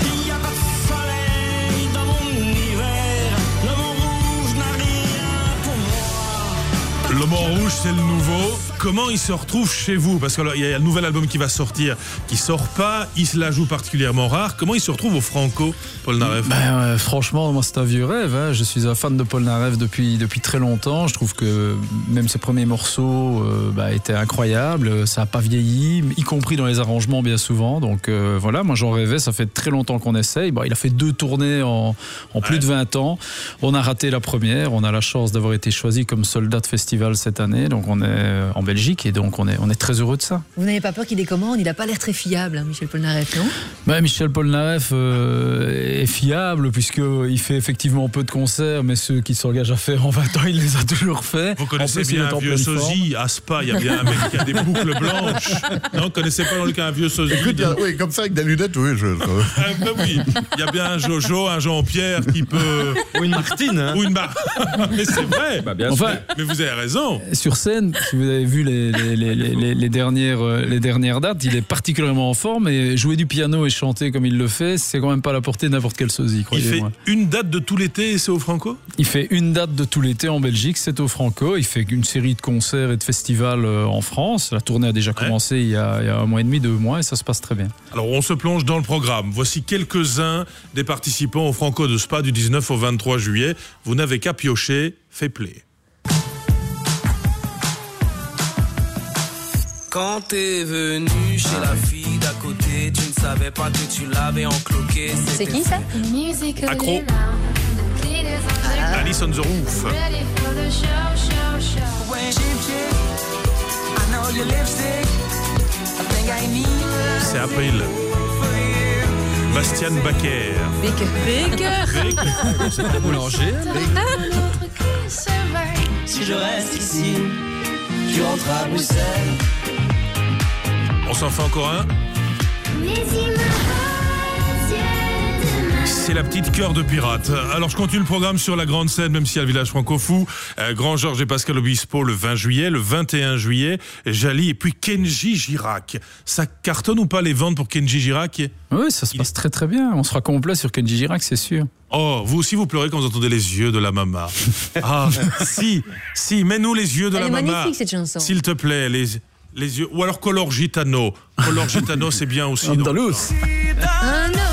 Le Montrouge, c'est le nouveau. Comment il se retrouve chez vous? Parce qu'il y a un nouvel album qui va sortir, qui sort pas. Il se la joue particulièrement rare. Comment il se retrouve au Franco, Polnareff? Ben, euh, franchement, moi, c'est un vieux rêve. Hein. Je suis un fan de Polnareff depuis, depuis très longtemps. Je trouve que même ses premiers morceaux euh, bah, étaient incroyables. Ça n'a pas vieilli, y compris dans les arrangements, bien souvent. Donc euh, voilà, moi, j'en rêvais. Ça fait très longtemps qu'on essaye. Bon, il a fait deux tournées en, en plus ouais. de vingt ans. On a raté la première. On a la chance d'avoir été choisi comme soldat de festival cette année. Donc on est en Belgique et donc on est, on est très heureux de ça. Vous n'avez pas peur qu'il décommande? Il n'a pas l'air très fiable, hein, Michel Polnareff, non? Ben, Michel Polnareff euh, est fiable puisqu'il fait effectivement peu de concerts, mais ceux qui s'engagent à faire en vingt ans, il les a toujours fait. Vous connaissez plus, bien un vieux sosie à Spa, il y a bien un mec qui a des boucles blanches. Non, vous connaissez pas dans le cas un vieux sosie? Écoute, a, oui, comme ça avec des lunettes, oui. Je... ah, ben oui, il y a bien un Jojo, un Jean-Pierre qui peut... Ou une Martine. Hein. Ou une Mar... mais c'est vrai. Bah, bien enfin, sûr. Mais vous avez raison. Sur scène, si vous avez vu les, les, les, les, les, dernières, les dernières dates, il est particulièrement en forme et jouer du piano et chanter comme il le fait, c'est quand même pas à la portée de n'importe quel sosie, croyez-moi. Il fait une date de tout l'été et c'est au Franco? Il fait une date de tout l'été en Belgique, c'est au Franco. Il fait une série de concerts et de festivals en France. La tournée a déjà commencé ouais. il, y a, il y a un mois et demi, deux mois et ça se passe très bien. Alors on se plonge dans le programme. Voici quelques-uns des participants au Franco de Spa du dix-neuf au vingt-trois juillet. Vous n'avez qu'à piocher, fait play. Quand t'es venu chez la fille d'à côté, tu ne savais pas que tu l'avais encloqué. C'est qui ça? Accro. Alice on the Roof. C'est April. Bastian Baker. Baker. Baker. C'est un boulanger. Si je reste ici, tu rentres à Bruxelles. On s'en fait encore un. C'est la petite cœur de pirate. Alors je continue le programme sur la grande scène, même s'il y a le village franco-fou. Euh, Grand Georges et Pascal Obispo le vingt juillet, le vingt et un juillet, Jali et puis Kenji Girac. Ça cartonne ou pas les ventes pour Kenji Girac? Oui, ça se passe très très bien. On sera complet sur Kenji Girac, c'est sûr. Oh, vous aussi vous pleurez quand vous entendez les yeux de la maman. Ah, si, si, mets-nous les yeux de Elle la est maman. magnifique cette chanson. S'il te plaît, les, les yeux. Ou alors Color Gitano. Color Gitano, c'est bien aussi. Andalous. Ah non.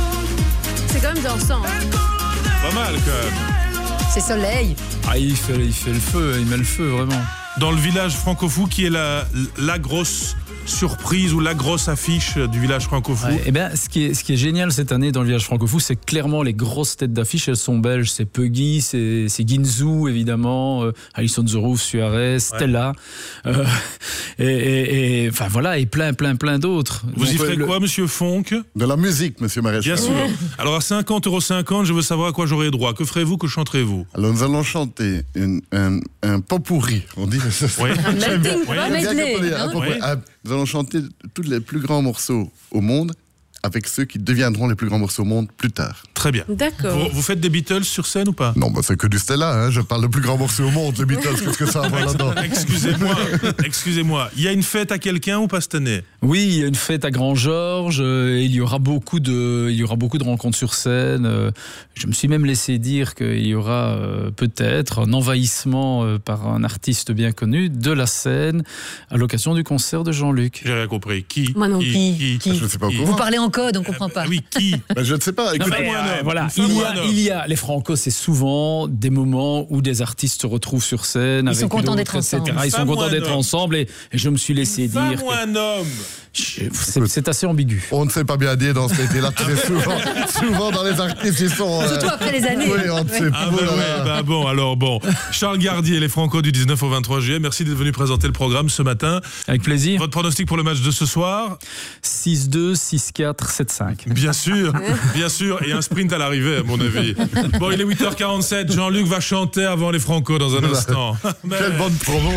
C'est quand même dansant. Pas mal quand même. C'est Soleil. Ah, il fait, il fait le feu, il met le feu vraiment. Dans le village franco-fou, qui est la, la grosse surprise ou la grosse affiche du village franco-fou? Ouais, eh bien, ce qui est, ce qui est génial cette année dans le village franco-fou, c'est clairement les grosses têtes d'affiche, elles sont belges. C'est Puggy, c'est, c'est Ginzu, évidemment, euh, Alice on the Roof, Suarez, ouais. Stella, euh, et, et, et, enfin voilà, et plein, plein, plein d'autres. Vous Donc, y ferez le... quoi, monsieur Fonck? De la musique, monsieur Maréchal. Bien sûr. Alors, à cinquante euros cinquante, je veux savoir à quoi j'aurai droit. Que ferez-vous, que chanterez-vous? Alors, nous allons chanter une, un, un pot-pourri, on dit. Oui. Un melting pot, un medley. Nous allons chanter tous les plus grands morceaux au monde avec ceux qui deviendront les plus grands morceaux au monde plus tard. Très bien. D'accord. Vous, vous faites des Beatles sur scène ou pas? Non, bah c'est que du Stella, hein. Je parle de plus grands morceaux au monde, les Beatles, qu'est-ce que ça va là-dedans? Excusez-moi, excusez-moi. Il y a une fête à quelqu'un ou pas cette année? Oui, il y a une fête à Grand Georges, euh, et il y aura beaucoup de, il y aura beaucoup de rencontres sur scène. Euh, je me suis même laissé dire qu'il y aura euh, peut-être un envahissement euh, par un artiste bien connu de la scène à l'occasion du concert de Jean-Luc. J'ai rien compris. Qui? Moi non. Qui? Qui, qui, qui Je ne sais pas Vous parlez en code, on ne comprend pas. Euh, oui, qui? Ben, je ne sais pas. Écoute, Non, mais, euh, voilà, il y, a, il y a les Franco, c'est souvent des moments où des artistes se retrouvent sur scène. Ils avec sont contents d'être et cetera. ensemble. Ils sont contents d'être homme. ensemble et, et je me suis laissé Une dire. femme ou un homme? C'est, c'est assez ambigu. On ne sait pas bien dire dans ce métier-là. souvent, souvent dans les artistes, ils sont. Surtout euh, après les années. Oui, on ne Ouais. sait Ah pas. bah, ouais, bah bon, alors bon. Charles Gardier, les Franco du dix-neuf au vingt-trois juillet. Merci d'être venu présenter le programme ce matin. Avec plaisir. Votre pronostic pour le match de ce soir? six deux, six quatre, sept cinq. Bien sûr, bien sûr. Et un sprint à l'arrivée, à mon avis. Bon, il est huit heures quarante-sept. Jean-Luc va chanter avant les Franco dans un instant. Mais... Quelle bonne promo.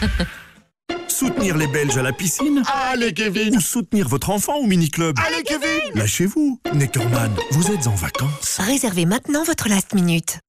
Soutenir les Belges à la piscine? Allez, Kevin. Ou soutenir votre enfant au mini-club? Allez, Kevin. Lâchez-vous. Neckerman, vous êtes en vacances. Réservez maintenant votre last minute.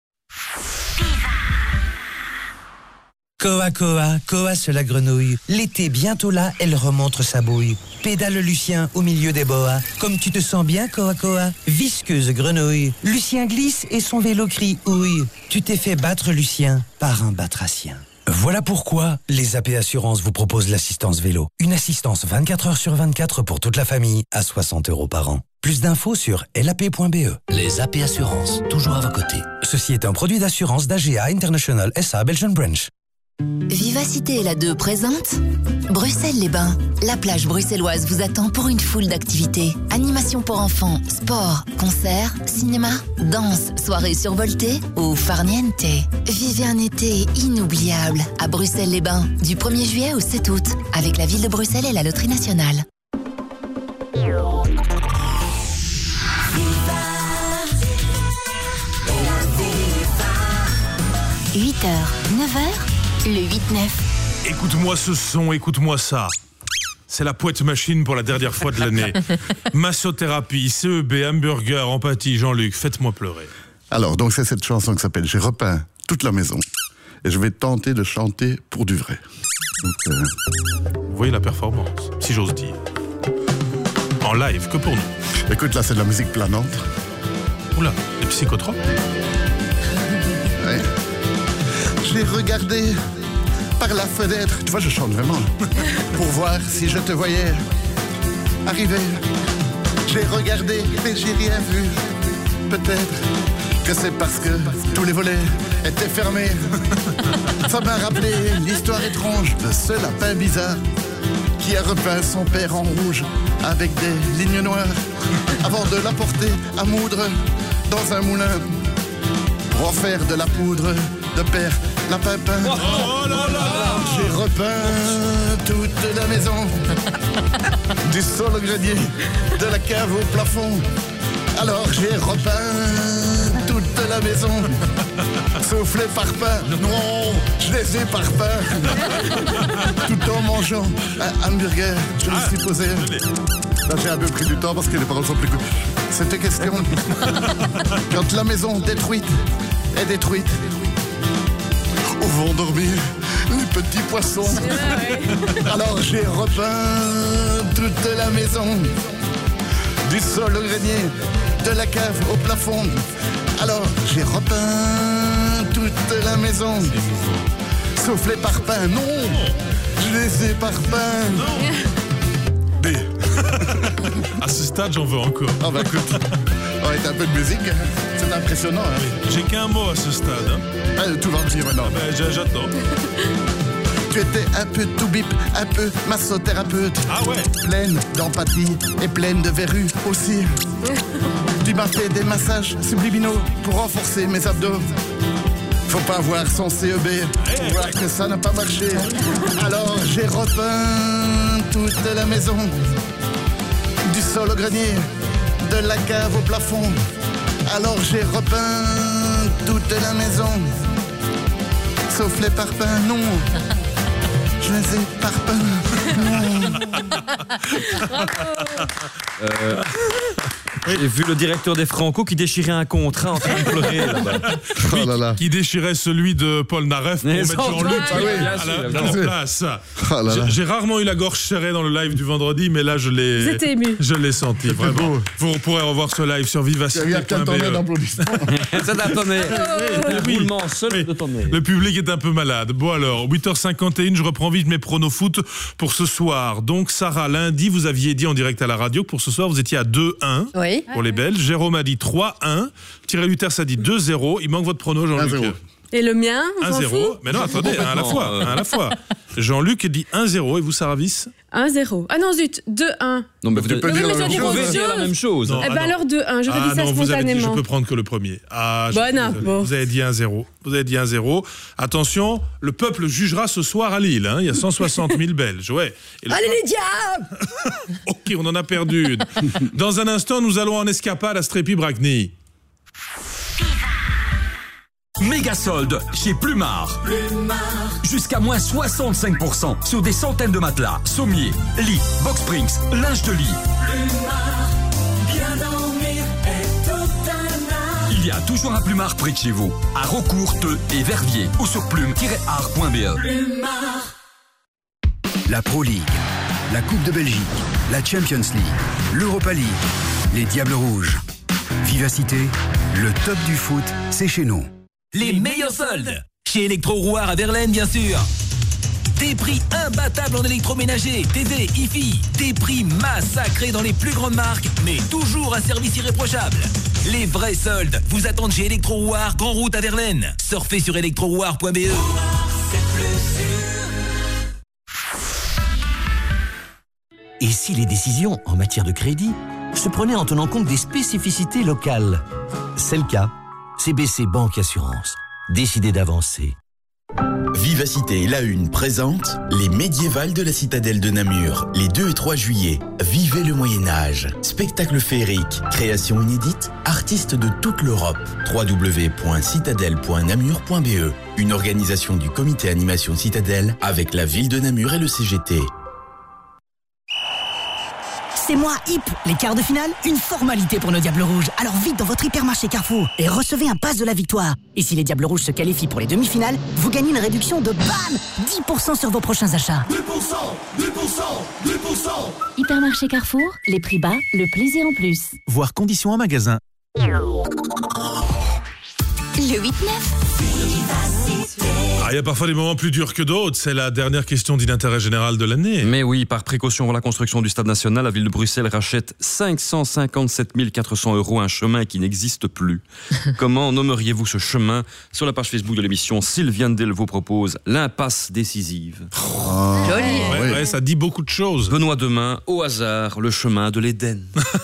Koa Koa, Koa c'est la grenouille. L'été bientôt là, elle remontre sa bouille. Pédale Lucien au milieu des boas. Comme tu te sens bien, Koa Koa. Visqueuse grenouille. Lucien glisse et son vélo crie ouille. Tu t'es fait battre, Lucien, par un batracien. Voilà pourquoi les A P Assurances vous proposent l'assistance vélo. Une assistance vingt-quatre heures sur vingt-quatre pour toute la famille à soixante euros par an. Plus d'infos sur L A P point B E. Les A P Assurances, toujours à vos côtés. Ceci est un produit d'assurance d'A G A International S A Belgian Branch. Vivacité et la deux présente Bruxelles-les-Bains. La plage bruxelloise vous attend pour une foule d'activités. Animations pour enfants, sport, concerts, cinéma, danse, soirées survoltées ou farniente. Vivez un été inoubliable à Bruxelles-les-Bains du premier juillet au sept août avec la ville de Bruxelles et la Loterie nationale. huit heures, neuf heures, le huit neuf. Écoute-moi ce son, écoute-moi ça. C'est la poète machine pour la dernière fois de l'année. Massothérapie, C E B, hamburger, empathie, Jean-Luc, faites-moi pleurer. Alors, donc c'est cette chanson qui s'appelle « J'ai repeint toute la maison ». Et je vais tenter de chanter pour du vrai. Donc, euh... Vous voyez la performance, si j'ose dire. En live, que pour nous. Écoute, là, c'est de la musique planante. Oula, les psychotropes. Ouais. J'ai regardé par la fenêtre, tu vois, je chante vraiment, pour voir si je te voyais arriver. J'ai regardé, mais j'ai rien vu. Peut-être que c'est parce que tous les volets étaient fermés. Ça m'a rappelé l'histoire étrange de ce lapin bizarre qui a repeint son père en rouge avec des lignes noires avant de l'apporter à moudre dans un moulin pour en faire de la poudre de père lapin peint. Oh là là, j'ai repeint toute la maison du sol au grenier, de la cave au plafond. Alors j'ai repeint toute la maison, sauf les parpaings. Non, je les ai parpeints. Tout en mangeant un hamburger, je me suis posé. Là j'ai un peu pris du temps parce que les paroles sont plus courtes. C'était question. Quand la maison détruite est détruite, où vont dormir les petits poissons. Alors j'ai repeint toute la maison, du sol au grenier, de la cave au plafond. Alors j'ai repeint toute la maison, sauf les parpaings. Non, je les ai parpeints. B. À ce stade, j'en veux encore. Ah bah écoute, on va être un peu de musique. C'est impressionnant. Hein. J'ai qu'un mot à ce stade. Hein. Ah, tout va dire maintenant. Ah ben, j'attends. Tu étais un peu tout bip, un peu massothérapeute. Ah ouais. Pleine d'empathie et pleine de verrues aussi. Tu m'as fait des massages subliminaux pour renforcer mes abdos. Faut pas voir son C E B pour hey, voir hey. que ça n'a pas marché. Alors j'ai repeint toute la maison, du sol au grenier, de la cave au plafond. Alors j'ai repeint toute la maison, sauf les parpaings, non. Je les ai parpeints, non. euh... J'ai vu le directeur des Franco qui déchirait un contrat en train de pleurer là-bas. Oui, oh là là. Qui déchirait celui de Paul Naref pour Mais mettre Jean-Luc ah oui, à la, à la place. Oh là là. J'ai rarement eu la gorge serrée dans le live du vendredi, mais là je l'ai. Vous êtes ému. Je l'ai senti vraiment. Beau. Vous pourrez revoir ce live sur Vivacité. Il y a peut-être un d'applaudissements. C'est un tonnerre. Le roulement seul de tonnerre. Le public est un peu malade. Bon alors, huit heures cinquante et une, je reprends vite mes pronos foot pour ce soir. Donc Sarah, lundi, vous aviez dit en direct à la radio que pour ce soir, vous étiez à deux un Oui. pour les Belges. Jérôme a dit trois un. Thierry Luters a dit deux zéro. Il manque votre prono, Jean-Luc. Et le mien, un zéro. Mais non, attendez, un à la fois. Un à la fois. Jean-Luc dit un zéro. Et vous, Sarah Viss? un zéro. Ah non, zut, deux un. Non, mais vous tu peux dire, mais la, dire dire la même chose. Non, eh ben ah alors deux un, j'aurais ah dit ça non, vous avez dit, spontanément. je peux prendre que le premier. Ah, bon, non, bon. Vous avez dit un zéro. Vous avez dit un zéro. Attention, le peuple jugera ce soir à Lille. Hein. Il y a cent soixante mille Belges. Ouais. Allez peuple... les diables. Ok, on en a perdu une. Dans un instant, nous allons en escapade à Strépy-Bracny. Méga solde chez Plumard. Plumard. Jusqu'à moins soixante-cinq pour cent sur des centaines de matelas, sommiers, lits, box springs, linge de lit. Plumard. Bien dormir est tout un art. Il y a toujours un Plumard près de chez vous, à Rocourt, Teux et Verviers, ou sur plume tiret art point b e. Plumard. La Pro League, la Coupe de Belgique, la Champions League, l'Europa League, les Diables Rouges. Vivacité, le top du foot, c'est chez nous. Les meilleurs soldes chez Electro-Rouard à Verlaine, bien sûr. Des prix imbattables en électroménager, T V, hi-fi. Des prix massacrés dans les plus grandes marques, mais toujours un service irréprochable. Les vrais soldes vous attendent chez Electro-Rouard, Grand Route à Verlaine. Surfez sur electro rouard point b e. C'est plus sûr. Et si les décisions en matière de crédit se prenaient en tenant compte des spécificités locales? C'est le cas. C B C Banque Assurance. Décidez d'avancer. Vivacité La Une présente les médiévales de la citadelle de Namur, les deux et trois juillet. Vivez le Moyen-Âge. Spectacle féerique, création inédite, artistes de toute l'Europe. w w w point citadelle point namur point b e. Une organisation du comité animation Citadelle avec la ville de Namur et le C G T. C'est moi, Hip. Les quarts de finale, une formalité pour nos Diables Rouges. Alors vite dans votre hypermarché Carrefour et recevez un pass de la victoire. Et si les Diables Rouges se qualifient pour les demi-finales, vous gagnez une réduction de bam dix pour cent sur vos prochains achats. deux pour cent, deux pour cent, deux pour cent. Hypermarché Carrefour, les prix bas, le plaisir en plus. Voir conditions en magasin. Le huit neuf. Ah, il y a parfois des moments plus durs que d'autres. C'est la dernière question d'intérêt général de l'année. Mais oui, par précaution pour la construction du Stade national, la ville de Bruxelles rachète cinq cent cinquante-sept mille quatre cents euros un chemin qui n'existe plus. Comment nommeriez-vous ce chemin? Sur la page Facebook de l'émission, Sylviane Del vous propose l'impasse décisive. Oh. Joli. Ouais, ouais, ça dit beaucoup de choses. Benoît Demain, au hasard, le chemin de l'Éden.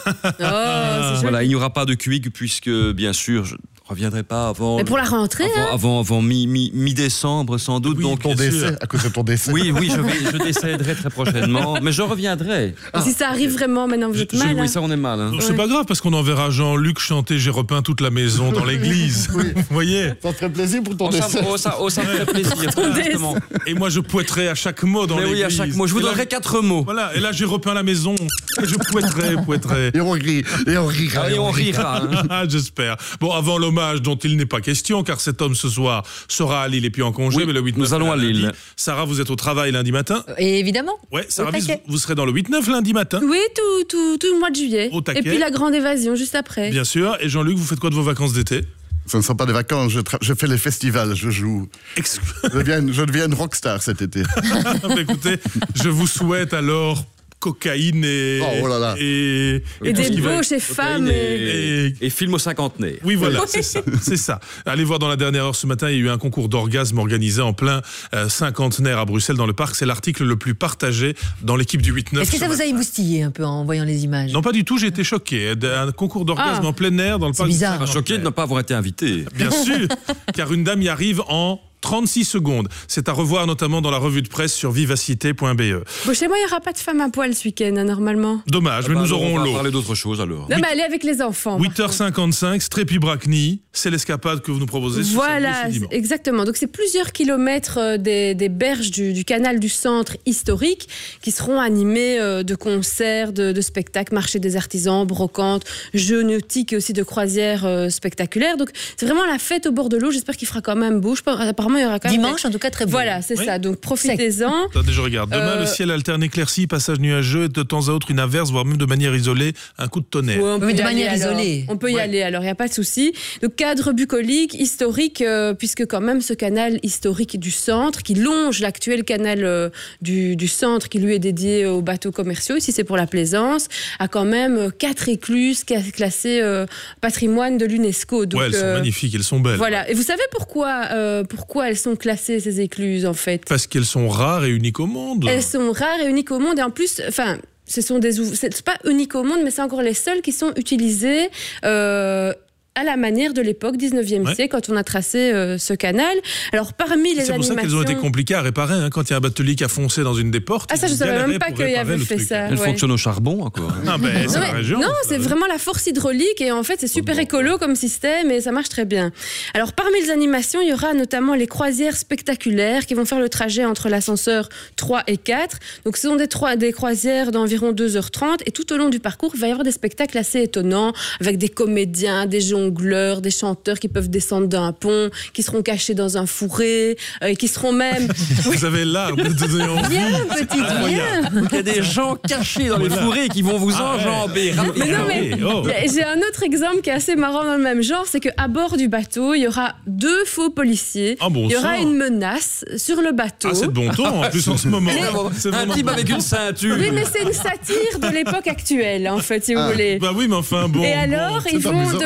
Oh, voilà, il n'y aura pas de Q I puisque, bien sûr, je ne reviendrai pas avant... Mais pour la rentrée, Avant, hein. avant, avant mi, mi, mi-décembre, sans doute. Oui, donc, ton bien décès, sûr. à cause de ton décès. Oui, oui, je, vais, je décéderai très prochainement, mais je reviendrai. Et si ça arrive vraiment, maintenant vous êtes Je- mal. oui, hein. ça, on est mal. Hein. C'est pas grave parce qu'on enverra Jean-Luc chanter J'ai repeint toute la maison dans l'église. Oui. Vous voyez? Ça te ferait plaisir pour ton Oh, ça, décès. oh, ça, oh, ça me fait plaisir. justement. Et moi, je poitterai à chaque mot dans Mais l'église. oui, à chaque mot. Je vous Et là, donnerai quatre mots. Voilà, et là, j'ai repeint la maison. Et je poitterai, poitterai. Et on rit, et on rira. Ah, et on rira. hein. Ah, j'espère. Bon, avant l'hommage dont il n'est pas question, car cet homme ce soir sera à Lille et puis en congé, Oui, mais le huit neuf nous allons à lundi. Lille. Sarah, vous êtes au travail lundi matin? Et évidemment. Ouais, Sarah, Au vous, taquet. vous serez dans le huit neuf lundi matin? Oui, tout, tout, tout le mois de juillet. Au taquet. Et puis la grande évasion juste après. Bien sûr. Et Jean-Luc, vous faites quoi de vos vacances d'été? Ce ne sont pas des vacances, je, tra- je fais les festivals, je joue. Ex- Je deviens, je deviens une rockstar cet été. Bah, écoutez, je vous souhaite alors cocaïne et... Oh, oh là là. Et, Et tout ce des qui va- beaux chez femmes. Et... Et... Et film au cinquantenaire. Oui, voilà, Oui. c'est ça, c'est ça. Allez voir dans la dernière heure ce matin, il y a eu un concours d'orgasme organisé en plein euh, cinquantenaire à Bruxelles dans le parc. C'est l'article le plus partagé dans l'équipe du huit neuf. Est-ce que ce ça vous matin. a émoustillé un peu en voyant les images? Non, pas du tout, j'ai été choqué. Un concours d'orgasme Ah. en plein air dans le C'est parc. bizarre. Pas choqué de ne pas avoir été invité. Bien sûr, car une dame y arrive en trente-six secondes. C'est à revoir notamment dans la revue de presse sur vivacité point b e. Bon, chez moi, il n'y aura pas de femmes à poil ce week-end, hein, normalement. Dommage, mais Bah, nous alors, aurons on va l'eau. parler d'autre chose alors. Non, mais allez avec les enfants. huit heures cinquante-cinq, Strépy-Bracny, c'est l'escapade que vous nous proposez ce Voilà, samedi et ce dimanche. exactement. Donc c'est plusieurs kilomètres euh, des, des berges du, du canal du centre historique qui seront animés euh, de concerts, de, de spectacles, marché des artisans, brocantes, jeux nautiques et aussi de croisières euh, spectaculaires. Donc c'est vraiment la fête au bord de l'eau. J'espère qu'il fera quand même beau. Je pense- apparemment il y aura quand même Dimanche, en tout cas, très beau. Voilà, c'est Oui. ça. Donc profitez-en. Attendez, je regarde. Demain, Euh, le ciel alterne éclairci, passage nuageux et de temps à autre une averse, voire même de manière isolée, un coup de tonnerre. Ouais, on peut Oui, y de aller, manière alors. isolée. On peut y Ouais. aller, alors il n'y a pas de souci. Donc cadre bucolique, historique, euh, puisque quand même ce canal historique du centre, qui longe l'actuel canal euh, du, du centre, qui lui est dédié aux bateaux commerciaux, ici c'est pour la plaisance, a quand même euh, quatre écluses ca- classées euh, patrimoine de l'UNESCO. Donc, Ouais, elles sont euh, magnifiques, elles sont belles. Voilà. Et vous savez pourquoi, euh, pourquoi elles sont classées, ces écluses, en fait? Parce qu'elles sont rares et uniques au monde. Elles sont rares et uniques au monde, et en plus, enfin, ce sont des, ouv- c'est pas unique au monde, mais c'est encore les seules qui sont utilisées. Euh, à la manière de l'époque, dix-neuvième Ouais. siècle, quand on a tracé euh, ce canal. Alors, parmi les C'est pour ça animations... qu'elles ont été compliquées à réparer. Hein. Quand il y a un batelier qui a foncé dans une des portes, Ah, ça, je ils savais même galéraient pas pour qu'il y réparer avait le fait truc. ça. Elle ouais. fonctionne au charbon encore. Ah ben, c'est Non, la mais- région. non, ça, c'est oui. vraiment la force hydraulique et en fait c'est super écolo comme système et ça marche très bien. Alors parmi les animations, il y aura notamment les croisières spectaculaires qui vont faire le trajet entre l'ascenseur trois et quatre. Donc ce sont des, trois, des croisières d'environ deux heures trente et tout au long du parcours, il va y avoir des spectacles assez étonnants avec des comédiens, des jongleurs, des chanteurs qui peuvent descendre d'un pont, qui seront cachés dans un fourré, euh, qui seront même... Vous avez l'art de donner envie. Viens, petite, viens. Donc il y a des gens cachés dans les Voilà. fourrés qui vont vous Ah ouais. enjamber. Mais non, mais Oh. j'ai un autre exemple qui est assez marrant dans le même genre, c'est qu'à bord du bateau, il y aura deux faux policiers. Ah bon il y aura sang. une menace sur le bateau. Ah, c'est de bon ton en plus en ce moment. C'est Un vraiment- type avec une ceinture. Oui, mais c'est une satire de l'époque actuelle, en fait, si vous Ah, voulez. Bah oui, mais enfin bon. Et alors, bon, ils c'est vont amusant. devoir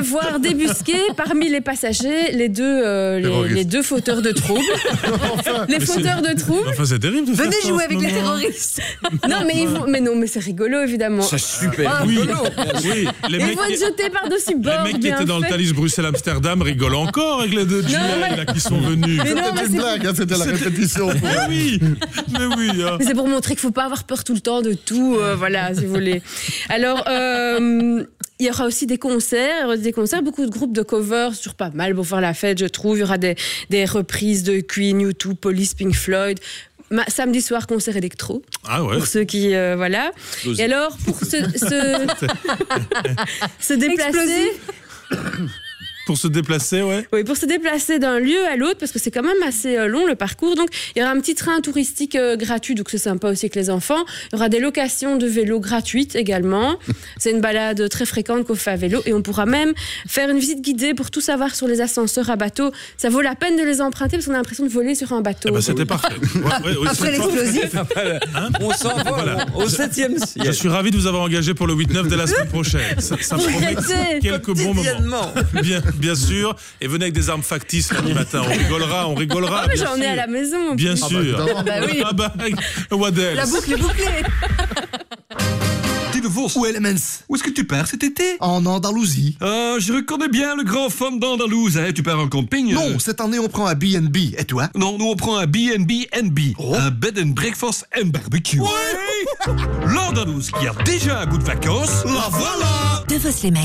débusqué parmi les passagers les deux, euh, les, les deux fauteurs de troubles. enfin, les fauteurs de troubles. Enfin, c'est terrible de Venez faire ça jouer en ce avec les moment. terroristes. Non, mais, ils vont, mais non, mais c'est rigolo, évidemment. C'est super. Ah, Oui, rigolo. oui. Les Ils mecs, vont qui, être jetés par-dessus bord. les mecs qui bien étaient dans le fait. Thalys Bruxelles-Amsterdam rigolent encore avec les deux G I mais- là, qui sont venus. Mais non, mais C'était une c'est- blague, hein, c'était la répétition. Mais oui, mais oui. Hein. Mais c'est pour montrer qu'il ne faut pas avoir peur tout le temps de tout, euh, voilà, si vous voulez. Alors, euh, il y aura aussi des concerts, des concerts, beaucoup de groupes de covers, c'est toujours pas mal pour faire la fête, je trouve. Il y aura des, des reprises de Queen, U deux, Police, Pink Floyd. Ma- samedi soir, concert électro. Ah ouais. Pour ceux qui, euh, voilà. Explosif. Et alors, pour se, se, se déplacer... Pour se déplacer, ouais. Oui, pour se déplacer d'un lieu à l'autre, parce que c'est quand même assez euh, long le parcours. Donc, il y aura un petit train touristique euh, gratuit, donc c'est sympa aussi avec les enfants. Il y aura des locations de vélos gratuites également. C'est une balade très fréquente qu'on fait à vélo. Et on pourra même faire une visite guidée pour tout savoir sur les ascenseurs à bateau. Ça vaut la peine de les emprunter parce qu'on a l'impression de voler sur un bateau. Eh ben, c'était parfait. Ouais, ouais, oui, Après c'est l'explosif. Hein On s'envole Voilà. au septième siècle. Je suis ravi de vous avoir engagé pour le huit neuf dès la semaine prochaine. Ça, ça Vous promet regrettez. quelques bons moments. Bien, bien sûr. Et venez avec des armes factices lundi matin. On rigolera, on rigolera. Ah, mais bien j'en ai sûr. à la maison. Bien Ah, sûr. bah, ah, bah oui. Ah bah, what else? La boucle est bouclée. Dis le Vos. Où est Elements? Où est-ce que tu pars cet été? En Andalousie. Ah, je reconnais bien le grand femme d'Andalouse. Hein. Tu pars en camping? Non, euh cette année on prend un B and B. Et toi? Non, nous on prend un B and B and B. Oh. Un bed and breakfast and barbecue. Ouais. L'Andalouse qui a déjà un goût de vacances. La voilà. De Vos les Mains.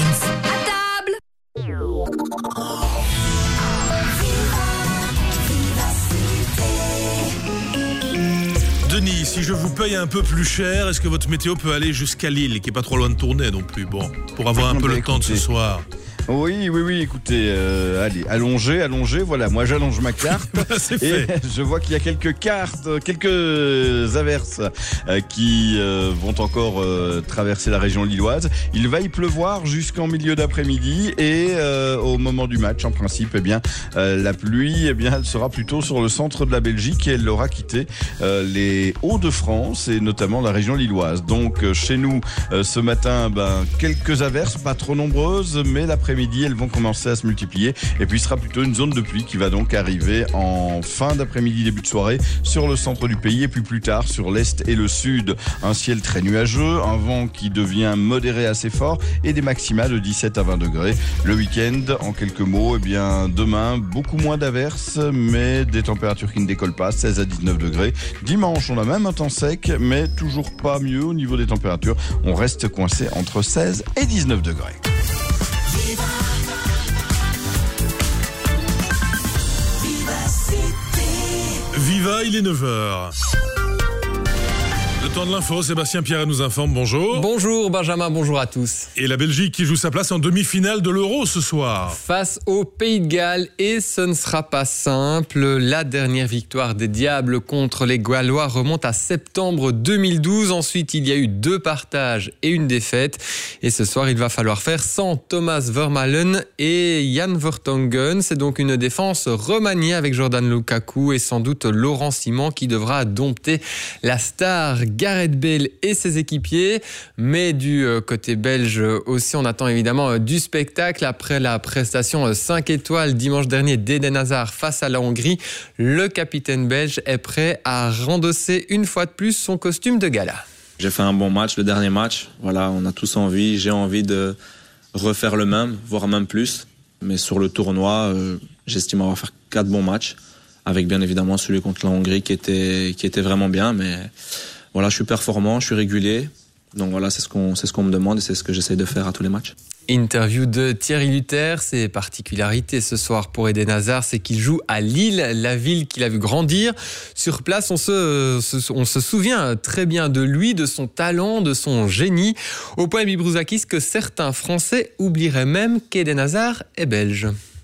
Denis, si je vous paye un peu plus cher, est-ce que votre météo peut aller jusqu'à Lille, qui est pas trop loin de Tournai non plus? Bon, pour avoir un peu Bah, le temps de ce écoutez. soir. Oui, oui, oui, écoutez, euh, allez, allongez, allongez, voilà, moi j'allonge ma carte. C'est Et fait. je vois qu'il y a quelques cartes, euh, quelques averses euh, qui euh, vont encore euh, traverser la région lilloise. Il va y pleuvoir jusqu'en milieu d'après-midi et euh, au moment du match, en principe, eh bien, euh, la pluie, eh bien, elle sera plutôt sur le centre de la Belgique et elle aura quitté euh, les Hauts-de-France et notamment la région lilloise. Donc euh, chez nous, euh, ce matin, ben, quelques averses, pas trop nombreuses, mais l'après-midi, elles vont commencer à se multiplier et puis ce sera plutôt une zone de pluie qui va donc arriver en fin d'après-midi, début de soirée sur le centre du pays et puis plus tard sur l'est et le sud. Un ciel très nuageux, un vent qui devient modéré assez fort et des maxima de dix-sept à vingt degrés. Le week-end, en quelques mots, eh bien demain, beaucoup moins d'averses mais des températures qui ne décollent pas, seize à dix-neuf degrés. Dimanche, on a même un temps sec mais toujours pas mieux au niveau des températures. On reste coincé entre seize et dix-neuf degrés. Viva, il est neuf heures. Le temps de l'info, Sébastien Pierre nous informe, bonjour. Bonjour Benjamin, bonjour à tous. Et la Belgique qui joue sa place en demi-finale de l'Euro ce soir. Face au Pays de Galles, et ce ne sera pas simple. La dernière victoire des Diables contre les Gallois remonte à septembre deux mille douze. Ensuite, il y a eu deux partages et une défaite. Et ce soir, il va falloir faire sans Thomas Vermaelen et Jan Vertonghen. C'est donc une défense remaniée avec Jordan Lukaku et sans doute Laurent Simon qui devra dompter la star Gareth Bale et ses équipiers. Mais du côté belge aussi, on attend évidemment du spectacle. Après la prestation cinq étoiles dimanche dernier d'Eden Hazard face à la Hongrie, le capitaine belge est prêt à rendosser une fois de plus son costume de gala. J'ai fait un bon match, le dernier match. Voilà, on a tous envie, j'ai envie de refaire le même, voire même plus. Mais sur le tournoi, euh, j'estime avoir fait quatre bons matchs, avec bien évidemment celui contre la Hongrie qui était, qui était vraiment bien. Mais voilà, je suis performant, je suis régulier. Donc voilà, c'est ce qu'on, c'est ce qu'on me demande et c'est ce que j'essaie de faire à tous les matchs. Interview de Thierry Luther. Ses particularités ce soir pour Eden Hazard, c'est qu'il joue à Lille, la ville qu'il a vu grandir. Sur place, on se, se, on se souvient très bien de lui, de son talent, de son génie, au point Bibrouzakis que certains Français oublieraient même qu'Eden Hazard est belge.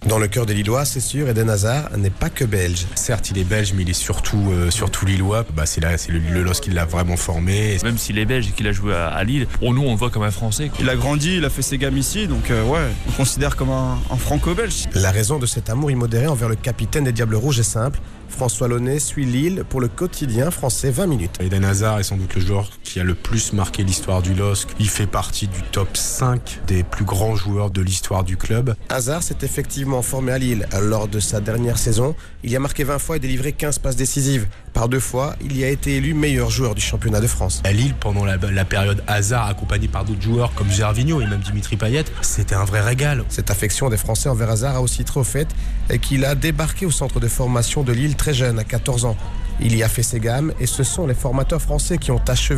Dans le cœur des Lillois, c'est sûr, Eden Hazard n'est pas que belge. Certes, il est belge, mais il est surtout, euh, surtout lillois. Bah, c'est là, c'est le, le L O S qui l'a vraiment formé. Même s'il est belge et qu'il a joué à, à Lille, pour nous, on le voit comme un Français, quoi. Il a grandi, il a fait ses gammes ici, donc euh, ouais, on considère comme un, un franco-belge. La raison de cet amour immodéré envers le capitaine des Diables Rouges est simple. François Launay suit Lille pour le quotidien français vingt minutes. Eden Hazard est sans doute le joueur qui a le plus marqué l'histoire du L O S C. Il fait partie du top cinq des plus grands joueurs de l'histoire du club. Hazard s'est effectivement formé à Lille. Lors de sa dernière saison, il y a marqué vingt fois et délivré quinze passes décisives. Par deux fois, il y a été élu meilleur joueur du championnat de France. À Lille, pendant la, la période Hazard, accompagné par d'autres joueurs comme Gervinho et même Dimitri Payet, c'était un vrai régal. Cette affection des Français envers Hazard a aussi trop fait qu'il a débarqué au centre de formation de Lille très jeune, à quatorze ans. Il y a fait ses gammes et ce sont les formateurs français qui ont achevé